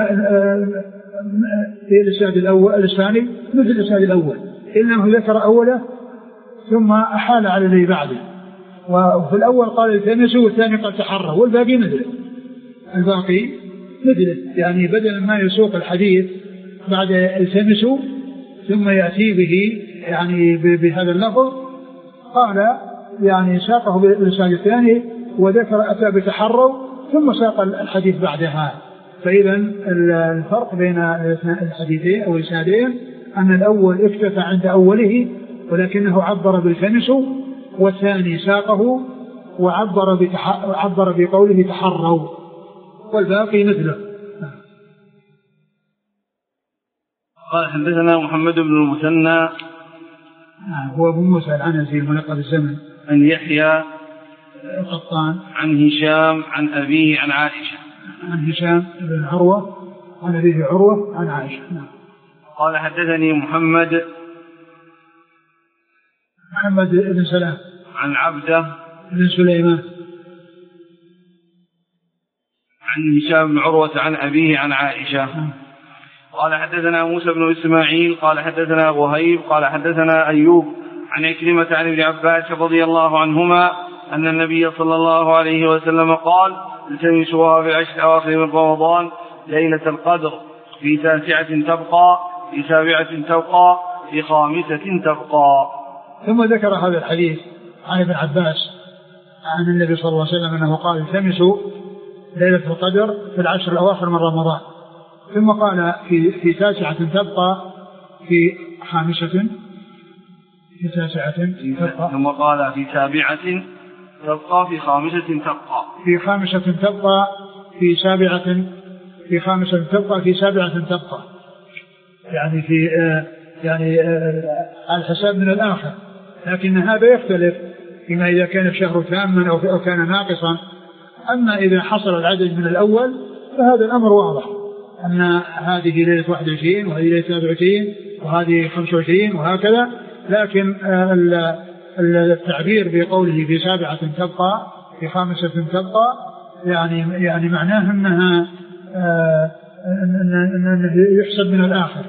الإسناد الأول الثاني مثل الإسناد الأول إلا أنه ذكر أوله ثم أحال على الذي بعده. وفي الأول قال التمسوا والثاني قال تحروا والباقي مثله الباقي مثله يعني بدل ما يسوق الحديث بعد التمسوا ثم يأتي به يعني بهذا اللفظ قال يعني ساقه بالإسناد الثاني وذكر أتى بتحروا ثم ساق الحديث بعدها. فإذا الفرق بين الحديثين أو الإسنادين أن الأول اكتفى عند أوله ولكنه عبر بالتمسوا والثاني ساقه وعبر بتح... عبر بقوله تحروا والباقي مثله. قال حدثنا محمد بن المثنى هو ابو موسى العنزي الملقب الزمن عن يحيى القطان عن هشام عن أبيه عن عائشة عن هشام بن عروة عن أبيه عروة عن عائشة. قال حدثني محمد محمد بن سلام عن عبده بن سليمان عن هشام بن عروة عن أبيه عن عائشة. قال حدثنا موسى بن إسماعيل قال حدثنا وهيب قال حدثنا أيوب عن عكرمة عن ابن عباس رضي الله عنهما أن النبي صلى الله عليه وسلم قال التمسوها في العشر الأواخر من رمضان ليلة القدر في تاسعة تبقى في سابعة تبقى في خامسة تبقى. ثم ذكر هذا الحديث عن ابن عباس عن النبي صلى الله عليه وسلم أنه قال التمسوا ليلة القدر في العشر الأواخر من رمضان. ثم قال في في تاسعة تبقى في خامسة في تاسعة تبقى ثم قال في سابعة تبقى في خامسة تبقى في خامسة تبقى في سابعة في خامسة تبقى في سابعة تبقى يعني في آه يعني آه على الحساب من الآخر. لكن هذا يختلف فيما إذا كان الشهر تاما أو كان ناقصا. أما إذا حصل العدد من الأول فهذا الأمر واضح أن هذه ليلة واحد وعشرين وهذه ليلة ثلاثة وعشرين وهذه خمسة وعشرين وهكذا. لكن التعبير بقوله في سابعة تبقى في خامسة تبقى يعني يعني معناه أنها أن يحسب من الآخر.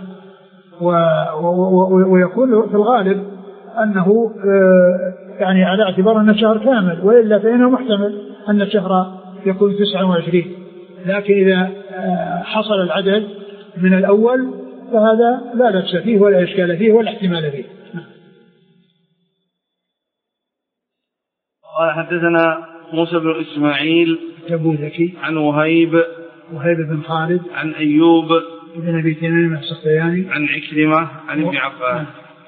ويكون في الغالب أنه يعني على اعتبار أن الشهر كامل، وإلا فإنه محتمل أن الشهر يكون تسعة وعشرين. لكن إذا حصل العدد من الأول فهذا لا بأس فيه ولا إشكال فيه ولا احتمال فيه. قال حدثنا موسى بن إسماعيل تبوذكي عن وهيب وهيب بن خالد عن أيوب بن أبي تميم السختياني عن عكرمة عن ابن عباس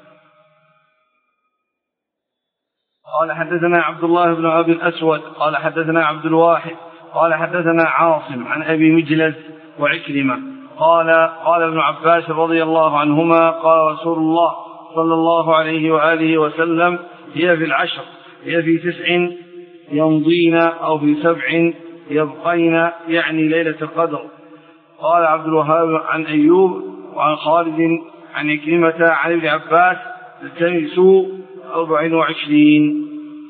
قال حدثنا عبد الله بن أبي الأسود قال حدثنا عبد الواحد قال حدثنا عاصم عن أبي مجلس وعكرمة قال قال ابن عباس رضي الله عنهما قال رسول الله صلى الله عليه وآله وسلم هي في العشر هي في تسع يمضين أو في سبع يبقين يعني ليلة القدر. قال عبد الوهاب عن أيوب وعن خالد عن عكرمة عن ابن عباس التمسوا أربع وعشرين.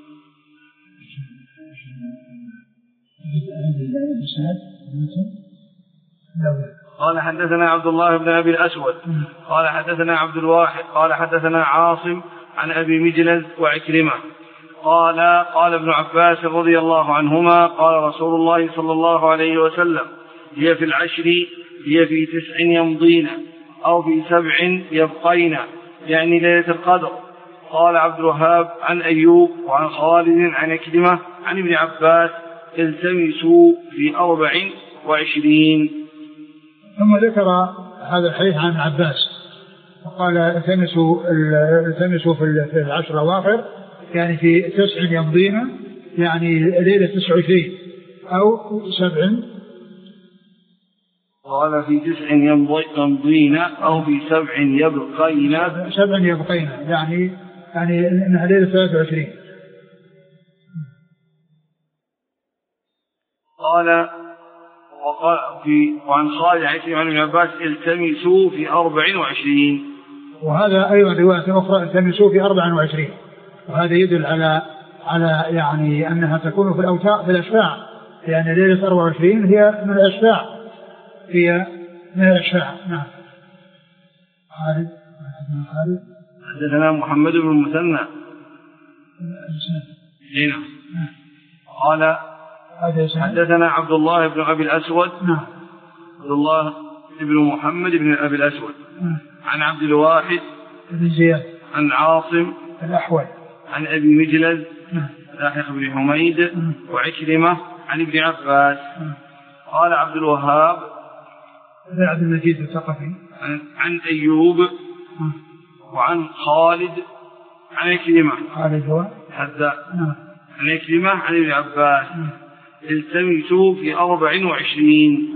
قال حدثنا عبد الله بن أبي الأسود قال حدثنا عبد الواحد قال حدثنا عاصم عن أبي مجلس وعكرمة قال قال ابن عباس رضي الله عنهما قال رسول الله صلى الله عليه وسلم هي في العشر هي في تسع يمضين أو في سبع يبقين يعني ليلة القدر. قال عبد الوهاب عن أيوب وعن خالد عن عكرمة عن ابن عباس التمسوا في أربع وعشرين. ثم ذكر هذا الحديث عن عباس وقال التمسوا التمسوا في العشر الأواخر يعني في تسع يمضين يعني ليلة تسع وعشرين أو سبع. قال في تسع يمضين أو في سبع يبقين سبع يبقين يعني يعني إنها ليلة ثلاثة وعشرين. قال وقال في وعن خالد عن ابن عباس التمسوا في أربع وعشرين. وهذا أيضا رواية أخرى التمسوا في أربع وعشرين. وهذا يدل على على يعني أنها تكون في الأوتار في الأشفاع يعني ليلة أربع وعشرين هي من الأشفاع هي من الأشفاع. نعم. خالد خالد حدثنا محمد بن المثنى هنا قال حدثنا عبد الله بن أبي الأسود نعم عبد الله بن محمد بن أبي الأسود عن عبد الواحد بن زياد عن عاصم الأحول عن أبي مجلس لاحق بن حميد وعكرمة عن ابن عباس. قال عبد الوهاب بن عبد المجيد الثقفي عن أيوب وعن خالد عن عكرمة خالد هو حتى عن عكرمة عن ابن عباس التمسوا في أربع وعشرين.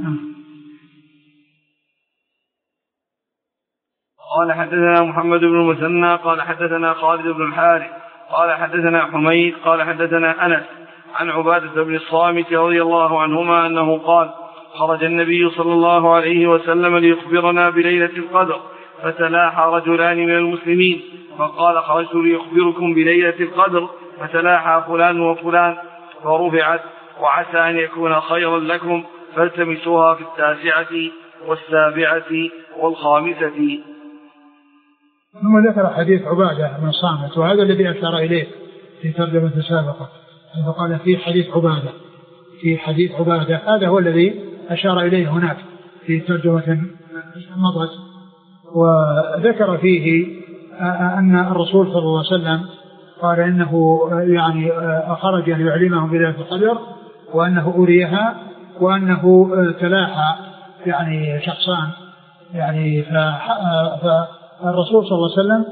قال حدثنا محمد بن المثنى قال حدثنا خالد بن الحارث قال حدثنا حميد قال حدثنا أنس عن عبادة بن الصامت رضي الله عنهما أنه قال خرج النبي صلى الله عليه وسلم ليخبرنا بليلة القدر فتلاحى رجلان من المسلمين فقال خرجت ليخبركم بليلة القدر فتلاحى فلان وفلان فرفعت وعسى أن يكون خيرا لكم فالتمسوها في التاسعة والسابعة والخامسة. ثم ذكر حديث عبادة بن الصامت وهذا الذي أشار إليه في ترجمة السابقة فقال في حديث عبادة في حديث عبادة هذا هو الذي أشار إليه هناك في ترجمة مضت. وذكر فيه أن الرسول صلى الله عليه وسلم قال إنه يعني خرج ليعلمهم بليلة القدر وأنه أريها وأنه تلاحى يعني شخصان يعني فالرسول صلى الله عليه وسلم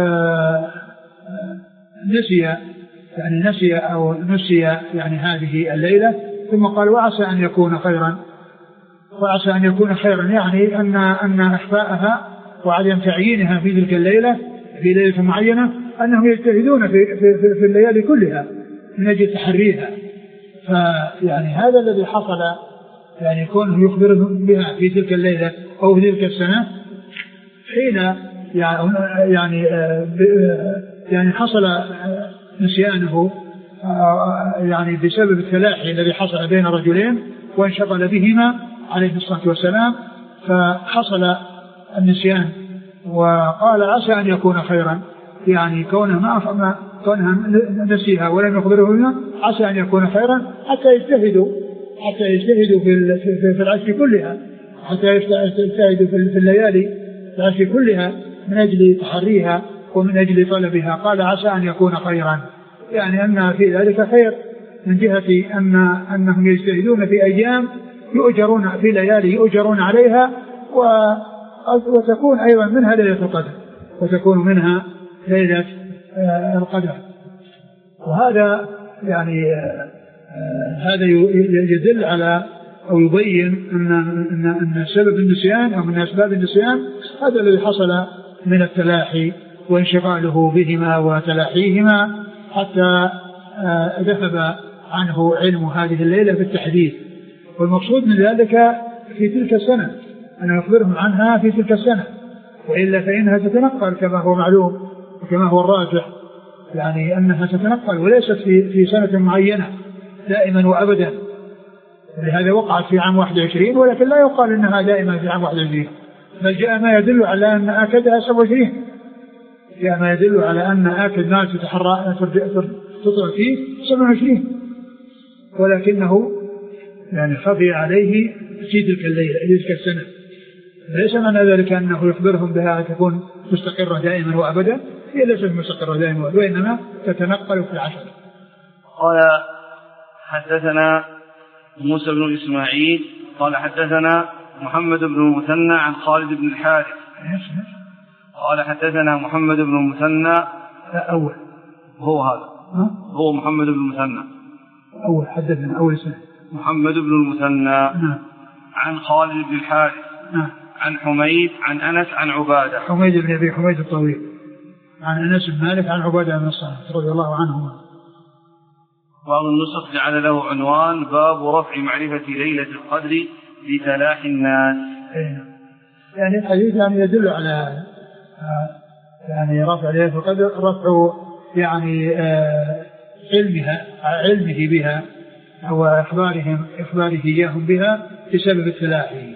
نسي يعني نسي أو نسي يعني هذه الليلة ثم قال وعسى أن يكون خيرا وعسى أن يكون خيرا يعني أن أن إخفاءها وعدم تعيينها في تلك الليلة في ليلة معينة أنهم يجتهدون في, في, في, في الليالي كلها من أجل تحريها. فيعني هذا الذي حصل يعني كونه يخبرهم بها في تلك الليلة أو في تلك السنة حين يعني يعني حصل نسيانه يعني بسبب التلاحي الذي حصل بين رجلين وانشغل بهما عليه الصلاة والسلام فحصل النسيان وقال عسى أن يكون خيرا يعني كونه ما كونها نسيها ولم يخبره بها عسى أن يكون خيرا حتى يجتهدوا حتى يجتهدوا في في العشر كلها حتى يجتهدوا في الليالي العشر كلها من أجل تحريها ومن أجل طلبها. قال عسى أن يكون خيرا يعني أن في ذلك خير من جهة أن أنهم يجتهدون في أيام يؤجرون في ليالي يؤجرون عليها وتكون أيضا منها ليلة القدر وتكون منها ليلة القدر. وهذا يعني هذا يدل على أو يبين أن أن أن سبب النسيان أو من أسباب النسيان هذا الذي حصل من التلاحي وانشغاله بهما وتلاحيهما حتى ذهب عنه علم هذه الليلة بالتحديد. والمقصود من ذلك في تلك السنة أن يخبرهم عنها في تلك السنة وإلا فإنها تتنقل كما هو معلوم وكما هو الراجح يعني أنها تتنقل وليست في في سنة معينة دائما وأبدا. لهذا وقعت في عام واحد وعشرين ولكن لا يقال إنها دائما في عام واحد وعشرين بل جاء ما يدل على أن آكدها سبعة وعشرين جاء ما يدل على أن آكد ما تتحرى تطلع فيه سبعة وعشرين ولكنه يعني خفي عليه في تلك الليلة تلك السنة. ليس معنى ذلك أنه يخبرهم بها تكون مستقرة دائما وأبدا هي ليست مستقرة دائما وأبدا وإنما تتنقل في العشر. قال حدثنا موسى بن إسماعيل قال حدثنا محمد بن المثنى عن خالد بن الحارث قال حدثنا محمد بن المثنى أول هو هذا هو محمد بن المثنى أول حدثنا أول سنة محمد بن المثنى نعم. عن خالد بن الحارث نعم. عن حميد عن أنس عن عبادة حميد بن أبي حميد الطويل عن أنس بن مالك عن عبادة بن الصامت رضي الله عنهما. بعض النسخ جعل له عنوان باب رفع معرفة ليلة القدر لتلاحي الناس. يعني الحديث يعني يدل على يعني رفع ليلة القدر رفع يعني علمها علمه بها أو إخبارهم إخباره إياهم بها بسبب التلاحي.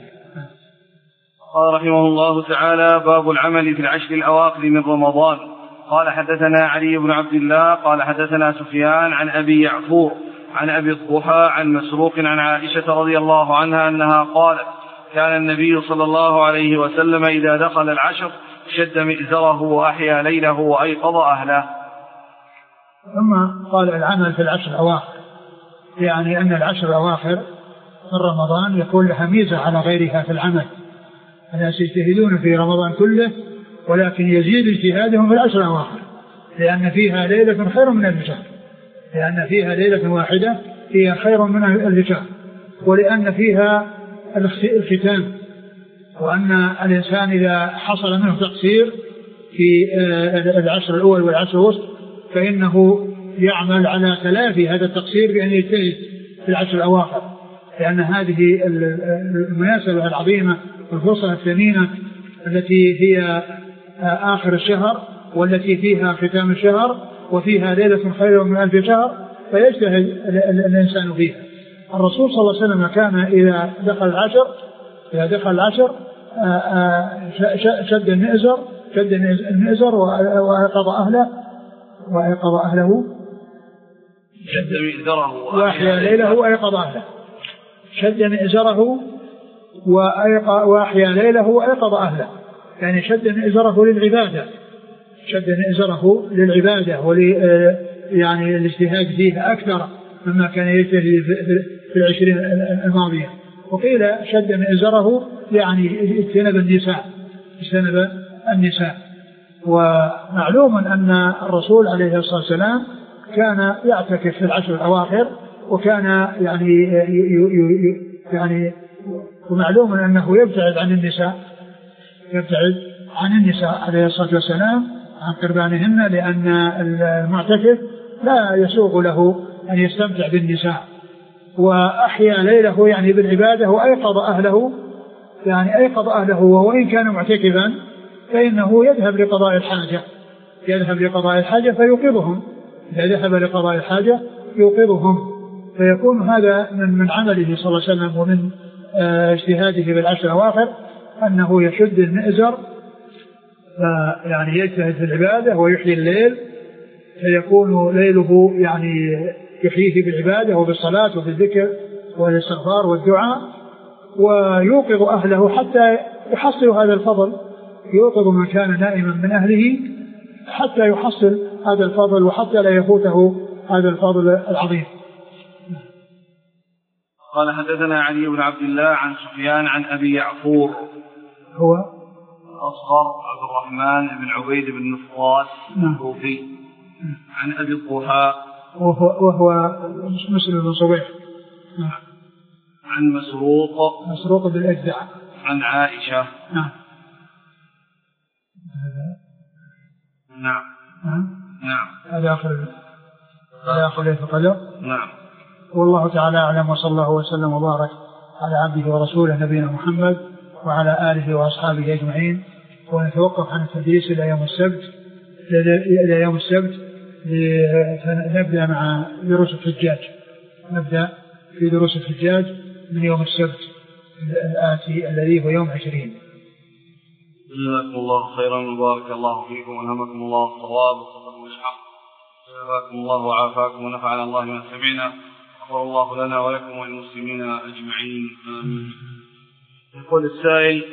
قال رحمه الله تعالى باب العمل في العشر الأواخر من رمضان. قال حدثنا علي بن عبد الله قال حدثنا سفيان عن أبي يعفور عن أبي الضحى عن مسروق عن عائشة رضي الله عنها أنها قالت كان النبي صلى الله عليه وسلم إذا دخل العشر شد مئزره وأحيا ليله وأيقظ أهله. ثم قال العمل في العشر الأواخر يعني أن العشر الأواخر من رمضان يكون لها ميزة على غيرها في العمل. الناس يجتهدون في رمضان كله ولكن يزيد اجتهادهم في العشر الأواخر لأن فيها ليلة خير من ألف شهر لأن فيها ليلة واحدة هي خير من ألف شهر ولأن فيها الختام وأن الإنسان إذا حصل منه تقصير في العشر الأول والعشر الوسط فإنه يعمل على تلافي هذا التقصير بأن يجتهد في العشر الأواخر لأن هذه المناسبة العظيمة والفرصة الثمينة التي هي آخر الشهر والتي فيها ختام الشهر وفيها ليلة خير من ألف شهر فيجتهد الإنسان فيها. الرسول صلى الله عليه وسلم كان إذا دخل العشر إذا دخل العشر شد المئزر شد المئزر وأيقظ أهله وأيقظ أهله شد مئزره وأحيا ليله وأيقظ أهله شد مئزره وأحيا ليله وأيقظ أهله يعني شد مئزره للعبادة شد مئزره للعبادة ول يعني الاجتهاد فيها أكثر مما كان يجتهد في العشرين الماضية. وقيل شد مئزره يعني اجتنب النساء اجتنب النساء. ومعلوم أن الرسول عليه الصلاة والسلام كان يعتكف في العشر الأواخر، وكان يعني يعني ومعلوم أنه يبتعد عن النساء يبتعد عن النساء عليه الصلاة والسلام عن قربانهن، لأن المعتكف لا يسوغ له أن يستمتع بالنساء. وأحيا ليله يعني بالعبادة وأيقظ أهله يعني أيقظ أهله وإن كان معتكفا فإنه يذهب لقضاء الحاجة يذهب لقضاء الحاجة فيوقظهم. إذا ذهب لقضاء الحاجة يوقظهم، فيكون هذا من من عمله صلى الله عليه وسلم ومن اجتهاده بالعشر الأواخر أنه يشد المئزر يعني يجتهد في العبادة ويحيي الليل، فيكون ليله يعني يحييه بالعبادة وبالصلاة وفي الذكر والاستغفار والدعاء، ويوقظ أهله حتى يحصل هذا الفضل. يوقظ من كان نائما من أهله حتى يحصل هذا الفضل وحتى لا يفوته هذا الفضل العظيم. قال حدثنا علي بن عبد الله عن سفيان عن أبي يعفور هو أصغر عبد الرحمن بن عبيد بن نفاس الكوفي عن أبي الضحى وهو, وهو مسلم بن صبيح عن مسروق مسروق بالأجدع عن عائشة. نعم نعم نعم هذا آخر هذا آخر ليلة القدر. نعم. والله تعالى أعلم، وصلى الله وسلم وبارك على عبده ورسوله نبينا محمد وعلى آله وأصحابه أجمعين. ونتوقف عن التدريس إلى يوم السبت إلى يوم السبت نبدأ مع دروس الحجاج نبدأ في دروس الحجاج من يوم السبت الآتي الذي هو يوم عشرين. جزاكم الله خيرا وبارك الله فيكم ونهمكم الله الصواب وصدقكم الحق جزاكم الله وعافاكم ونفعنا الله ما سمعنا غفر الله لنا ولكم وللمسلمين أجمعين آمين. يقول السائل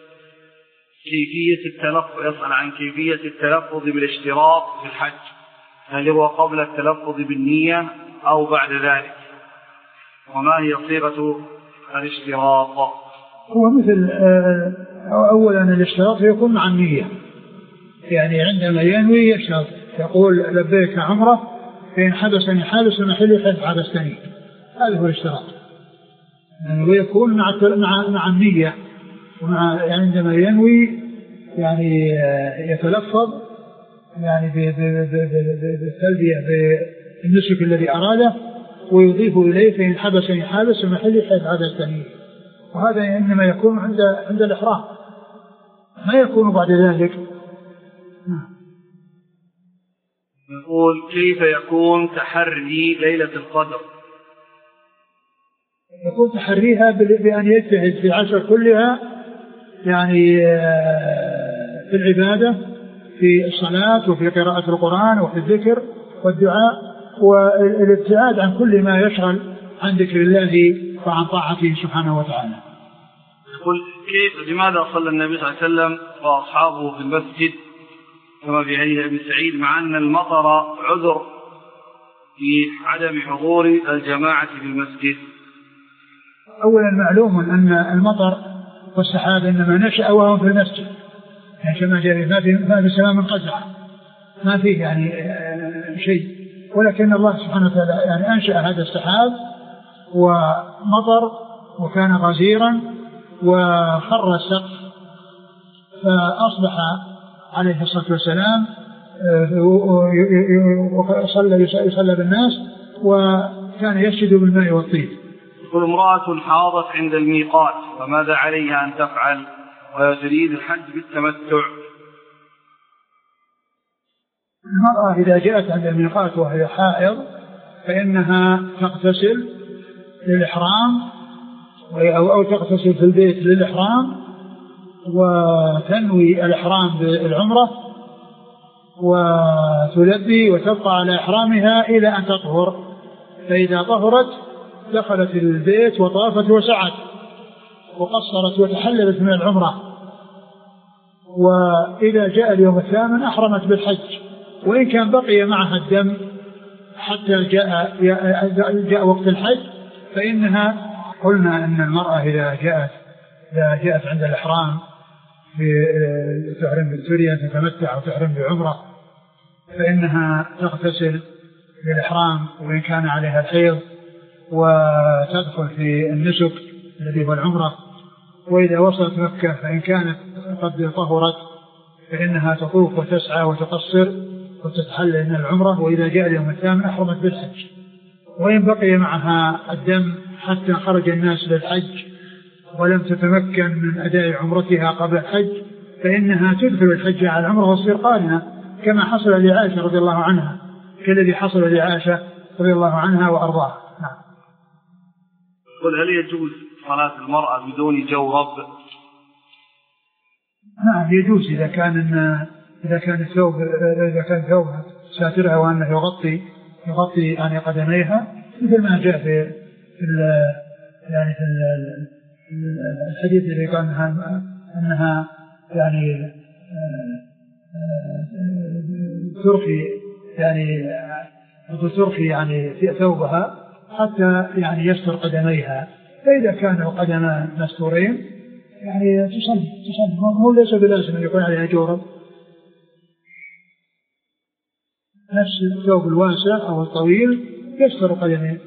كيفية التلفظ يسأل عن كيفية التلفظ بالاشتراط في الحج، هل هو قبل التلفظ بالنية أو بعد ذلك؟ وما هي صيغة الاشتراط؟ هو مثل أولا الاشتراط يكون مع النية، يعني عندما ينوي يشترط يقول لبيك عمرة فإن حبسني حابس محلي حيث حبستني، هذا هو الاشتراط. يعني ويكون مع مع مع النية ومع يعني عندما ينوي يعني يتلفظ يعني بالتلبية بالنسك الذي أراده ويضيف إليه فإن حبسني حابس محلي حيث حبستني، وهذا إنما يكون عند عند الإحرام ما يكون بعد ذلك. نقول كيف يكون تحري ليلة القدر؟ يكون تحريها بأن يجتهد في العشر كلها يعني في العبادة في الصلاة وفي قراءة القرآن وفي الذكر والدعاء والابتعاد عن كل ما يشغل عن ذكر الله وعن طاعته سبحانه وتعالى. يقول كيف لماذا صلى النبي صلى الله عليه وسلم وأصحابه في المسجد كما في حديث أبي سعيد مع أن المطر عذر في عدم حضور الجماعة في المسجد؟ أولا معلوم أن المطر والسحاب إنما نشأ وهو في المسجد، يعني كما جاء ما في ما في سماء من قزعة ما فيه يعني شيء، ولكن الله سبحانه وتعالى يعني أنشأ هذا السحاب ومطر وكان غزيرا وخر السقف فأصبح عليه الصلاة والسلام وصلى يصلى بالناس وكان يسجد بالماء والطين. يقول امرأة حاضت عند الميقات فماذا عليها أن تفعل وهي تريد الحج بالتمتع؟ المرأة إذا جاءت عند الميقات وهي حائض فإنها تغتسل للإحرام أو تغتسل في البيت للإحرام وتنوي الإحرام بالعمرة وتلبي وتبقى على إحرامها إلى أن تطهر، فإذا طهرت دخلت البيت وطافت وسعت وقصرت وتحللت من العمرة وإذا جاء اليوم الثامن أحرمت بالحج، وإن كان بقي معها الدم حتى جاء جاء وقت الحج فإنها، قلنا أن المرأة إذا جاءت إذا جاءت عند الإحرام تحرم بالسوريا تتمتع أو تحرم بعمرة فإنها تغتسل بالإحرام وإن كان عليها الحيض وتدخل في النسك الذي هو العمرة. وإذا وصلت مكة فإن كانت قد طهرت فإنها تطوف وتسعى وتقصر وتتحلل من العمرة، وإذا جاء اليوم الثامن أحرمت بالحج. وإن بقي معها الدم حتى خرج الناس للحج ولم تتمكن من أداء عمرتها قبل الحج فإنها تدخل الحج على العمرة وتصير قارنة، كما حصل لعائشة رضي الله عنها، كالذي حصل لعائشة رضي الله عنها وأرضاها. نعم. قل هل يجوز صلاة المرأة بدون جورب؟ نعم يجوز إذا كان إذا كان الثوب إذا كان ثوبها ساترها وأنه يغطي يغطي يعني قدميها، مثل ما جاء في في يعني في الحديث اللي قال أنها, أنها يعني ترخي يعني ترخي يعني في ثوبها حتى يعني يستر قدميها، فإذا كانوا قدما مستورين يعني تصلي تصلي هو ليس بلازم أن يكون عليها جورب. نفس الثوب الواسع أو الطويل يستر قدميه.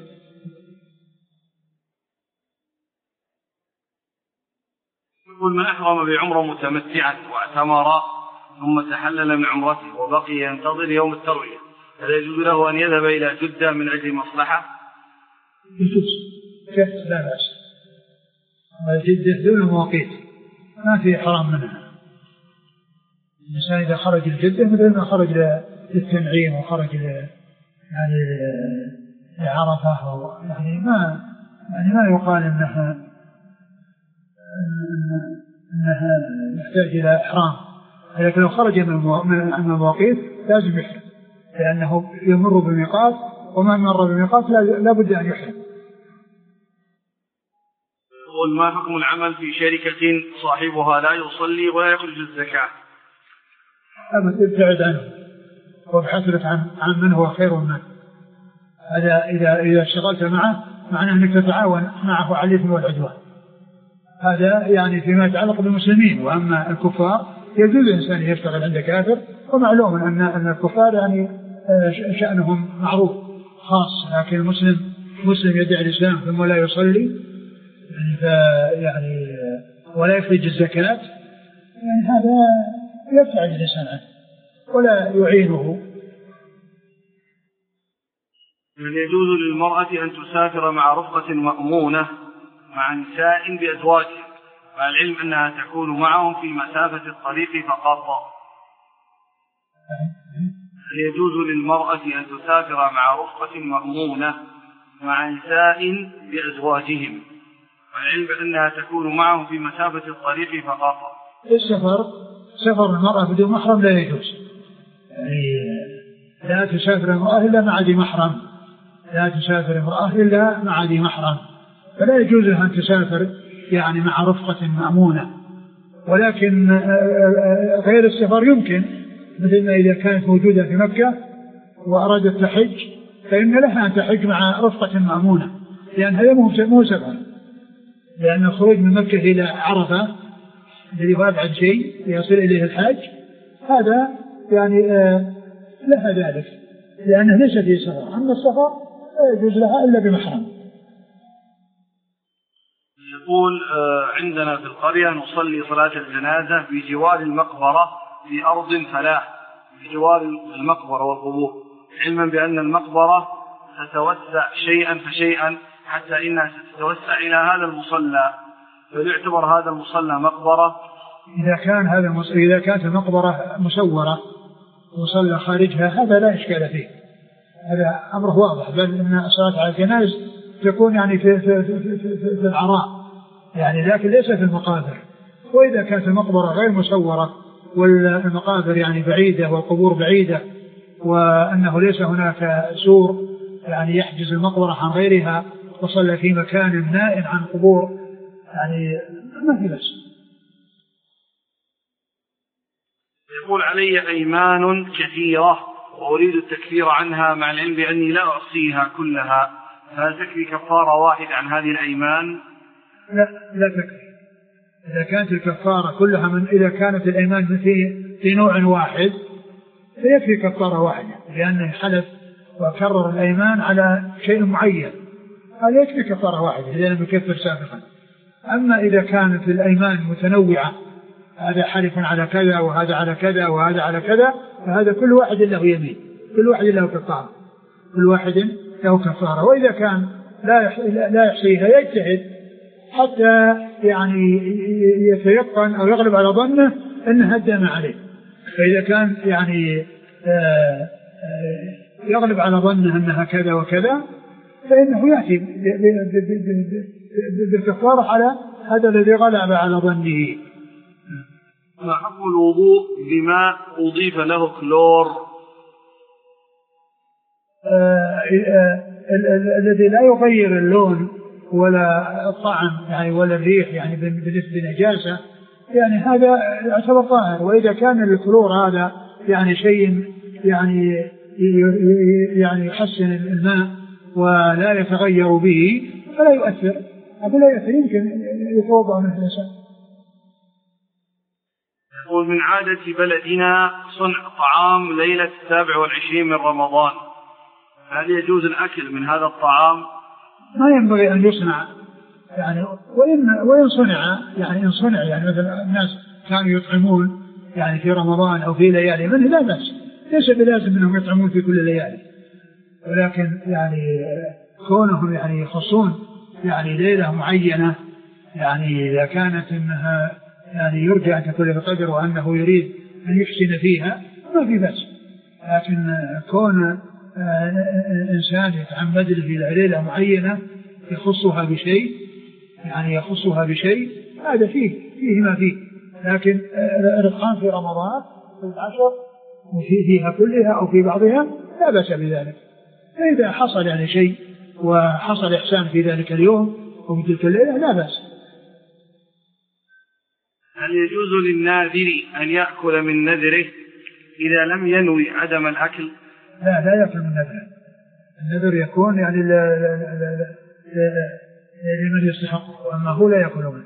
يقول من أحرم بعمرة متمتعا واعتمر ثم تحلل من عمرته وبقي ينتظر يوم التروية، هل يجوز له أن يذهب إلى جدة من أجل مصلحة؟ يجوز كيف لا بأس، جدة دون مواقيت ما في حرام منها. الإنسان إذا خرج الجدة مثل ما خرج للتنعيم وخرج يعني لعرفة يعني ما يعني ما يقال إنها أنها يحتاج إلى إحرام، لكن لو خرج من المواقيت لازم يحرم لأنه يمر بميقات وما مر بميقات لا بد أن يحرم. يقول ما حكم العمل في شركة صاحبها لا يصلي ولا يخرج الزكاة؟ أبدا ابتعد عنه وابحث لك عن عن من هو خير منه. هذا إذا إذا اشتغلت معه معناه أنك تتعاون معه على الإثم والعدوان، هذا يعني فيما يتعلق بالمسلمين. وأما الكفار يجوز الإنسان يشتغل عند كافر، ومعلوم أن أن الكفار يعني شأنهم معروف خاص، لكن المسلم مسلم يدعي الإسلام ثم لا يصلي يعني يعني ولا يخرج الزكاة، يعني هذا يبتعد الإنسان عنه ولا يعينه. هل يجوز للمرأة أن تسافر مع رفقة مأمونة مع نساء بأزواجها مع العلم أنها تكون معهم في مسافة الطريق فقط؟ هل يجوز للمرأة أن تسافر مع رفقة مأمونة مع نساء بأزواجهم مع العلم أنها تكون معهم في مسافة الطريق فقط؟ السفر سفر المرأة بدون محرم لا يجوز، يعني لا تسافر المرأة إلا مع ذي محرم، لا تسافر المرأة إلا مع ذي محرم، فلا يجوز لها أن تسافر يعني مع رفقة مأمونة. ولكن غير السفر يمكن، مثل ما إذا كانت موجودة في مكة وأرادت تحج فإن لها أن تحج مع رفقة مأمونة، لأن هذا مو سفر، لأن الخروج من مكة إلى عرفة الذي هو أبعد شيء يصل إليه الحاج هذا يعني لها ذلك لأنه ليس فيه سفر. أما السفر لا يجوز لها إلا بمحرم. يقول عندنا في القرية نصلي صلاة الجنازة في جوار المقبرة في أرض فلاح في جوار المقبرة والقبور، علما بأن المقبرة تتوسع شيئا فشيئا حتى إنها ستتوسع إلى هذا المصلى، فليعتبر هذا المصلى مقبرة؟ إذا كان هذا المص... إذا كانت المقبرة مسورة وصلى خارجها هذا لا إشكال فيه، هذا أمره واضح، بل إن الصلاة على الجنائز تكون يعني في, في, في, في, في العراء يعني، لكن ليس في المقابر. وإذا كانت المقبرة غير مسورة والمقابر يعني بعيدة والقبور بعيدة وأنه ليس هناك سور يعني يحجز المقبرة عن غيرها وصلى في مكان نائم عن قبور يعني ما في بس. يقول علي أيمان كثيرة وأريد التكفير عنها مع العلم بأني لا أعصيها كلها، هل تكفي كفارة واحدة عن هذه الأيمان؟ لا لا تكفي. إذا كانت الكفارة كلها من إذا كانت الأيمان في في نوع واحد فيكفي كفارة واحدة، لأنه حلف وكرر الأيمان على شيء معين، هذا يكفي كفارة واحدة إذا لم يكفر سابقا. أما إذا كانت الأيمان متنوعة، هذا حلف على كذا وهذا على كذا وهذا على كذا، فهذا كل واحد له يمين، كل واحد له كفارة، كل واحد له كفارة. وإذا كان لا لا يحصيها يجتهد حتى يعني يتيقن أو يغلب على ظنه أنها الدم عليه. فإذا كان يعني آآ آآ يغلب على ظنه أنها كذا وكذا فإنه يأتي بالكفارة على هذا الذي غلب على ظنه. ما حكم الوضوء بما أضيف له كلور؟ الذي لا يغير اللون ولا الطعم يعني ولا الريح يعني بالنسبة لنجاسة يعني هذا يعتبر طاهر. وإذا كان الكلور هذا يعني شيء يعني يعني يحسن الماء ولا يتغير به فلا يؤثر، هذا لا يؤثر، يمكن يتوضأ منه الإنسان. يقول من عادة بلدنا صنع طعام ليلة السابع والعشرين من رمضان، هل يجوز الأكل من هذا الطعام؟ ما ينبغي أن يصنع يعني، وإن وإن صنع يعني إن صنع يعني مثلا الناس كانوا يطعمون يعني في رمضان أو في ليالي منه لا بأس، ليس بلازم أنهم يطعمون في كل ليالي، ولكن يعني كونهم يعني يخصون يعني ليلة معينة يعني إذا كانت إنها يعني يرجع أن تكون بقدر وأنه يريد أن يحسن فيها ما في بأس. لكن كون إنسان يتعمد في ليلة معينة يخصها بشيء يعني يخصها بشيء هذا فيه فيه ما فيه. لكن الإطعام في رمضان في العشر فيها كلها أو في بعضها لا بأس بذلك. فإذا حصل يعني شيء وحصل إحسان في ذلك اليوم أو في تلك الليلة لا بأس. هل يجوز للناذر أن يأكل من نذره إذا لم ينوي عدم الأكل؟ لا لا يأكل من نذره. النذر يكون يعني لمن يستحق، وأما هو لا يأكل منه.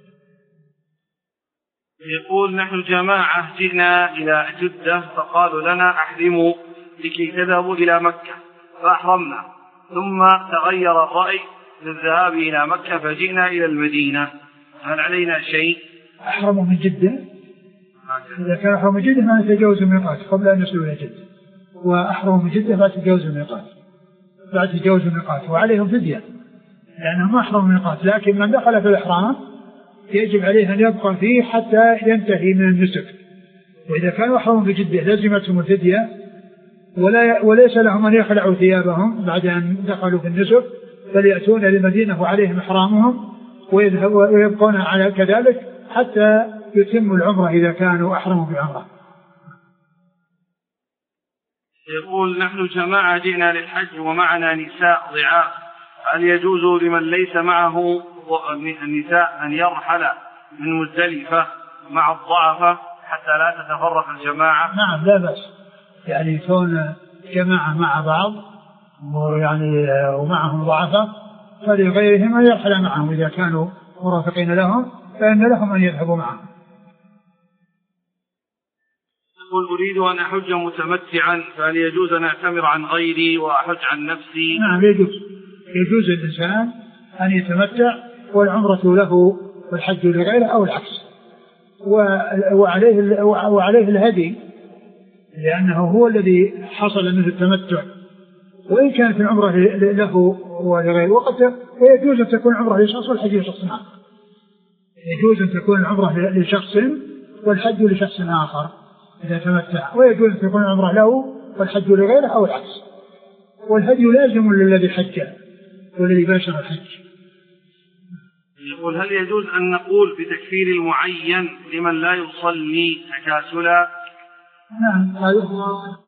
يقول نحن جماعة جئنا إلى جدة فقالوا لنا أحرموا لكي تذهبوا إلى مكة فأحرمنا، ثم تغير الرأي للذهاب إلى مكة فجئنا إلى المدينة، هل علينا شيء؟ أحرموا من جدة؟ إذا كان أحرموا من جدة ما يتجاوز الميقات قبل أن يصلوا إلى جدة، وأحرموا من جدة بعد تجاوز الميقات بعد تجاوز الميقات وعليهم فدية لأنهم ما أحرموا الميقات. لكن من دخل في الإحرام يجب عليه أن يبقى فيه حتى ينتهي من النسك. وإذا كانوا أحرموا في جدة لازمتهم الفدية ولا وليس لهم أن يخلعوا ثيابهم بعد أن دخلوا في النسك، بل يأتون للمدينة وعليهم إحرامهم ويبقون على كذلك حتى يتموا العمرة إذا كانوا أحرموا بعمرة. يقول نحن جماعة جئنا للحج ومعنا نساء ضعاف، هل يجوز لمن ليس معه النساء أن يرحل من مزدلفة مع الضعفة حتى لا تتفرق الجماعة؟ نعم لا بأس، يعني يكون جماعة مع بعض ويعني ومعهم ضعفة فلغيرهم أن يرحل معهم إذا كانوا مرافقين لهم فإن لهم أن يذهبوا معهم. يقول أريد أن أحج متمتعا فهل يجوز أن أعتمر عن غيري وأحج عن نفسي؟ نعم يجوز، يجوز الإنسان أن يتمتع والعمرة له والحج لغيره أو العكس. وعليه وعليه الهدي لأنه هو الذي حصل منه التمتع، وإن كانت العمرة له ولغيره. وقد يجوز أن تكون العمرة لشخص والحج لشخص آخر، يجوز أن تكون العمرة لشخص والحج لشخص آخر إذا تمتع، ويجوز أن تكون العمرة له والحج لغيره أو العكس. والهدي لازم للذي حج والذي باشر الحج. يقول هل يجوز أن نقول بتكفير المعين لمن لا يصلي تكاسلا؟ نعم هذا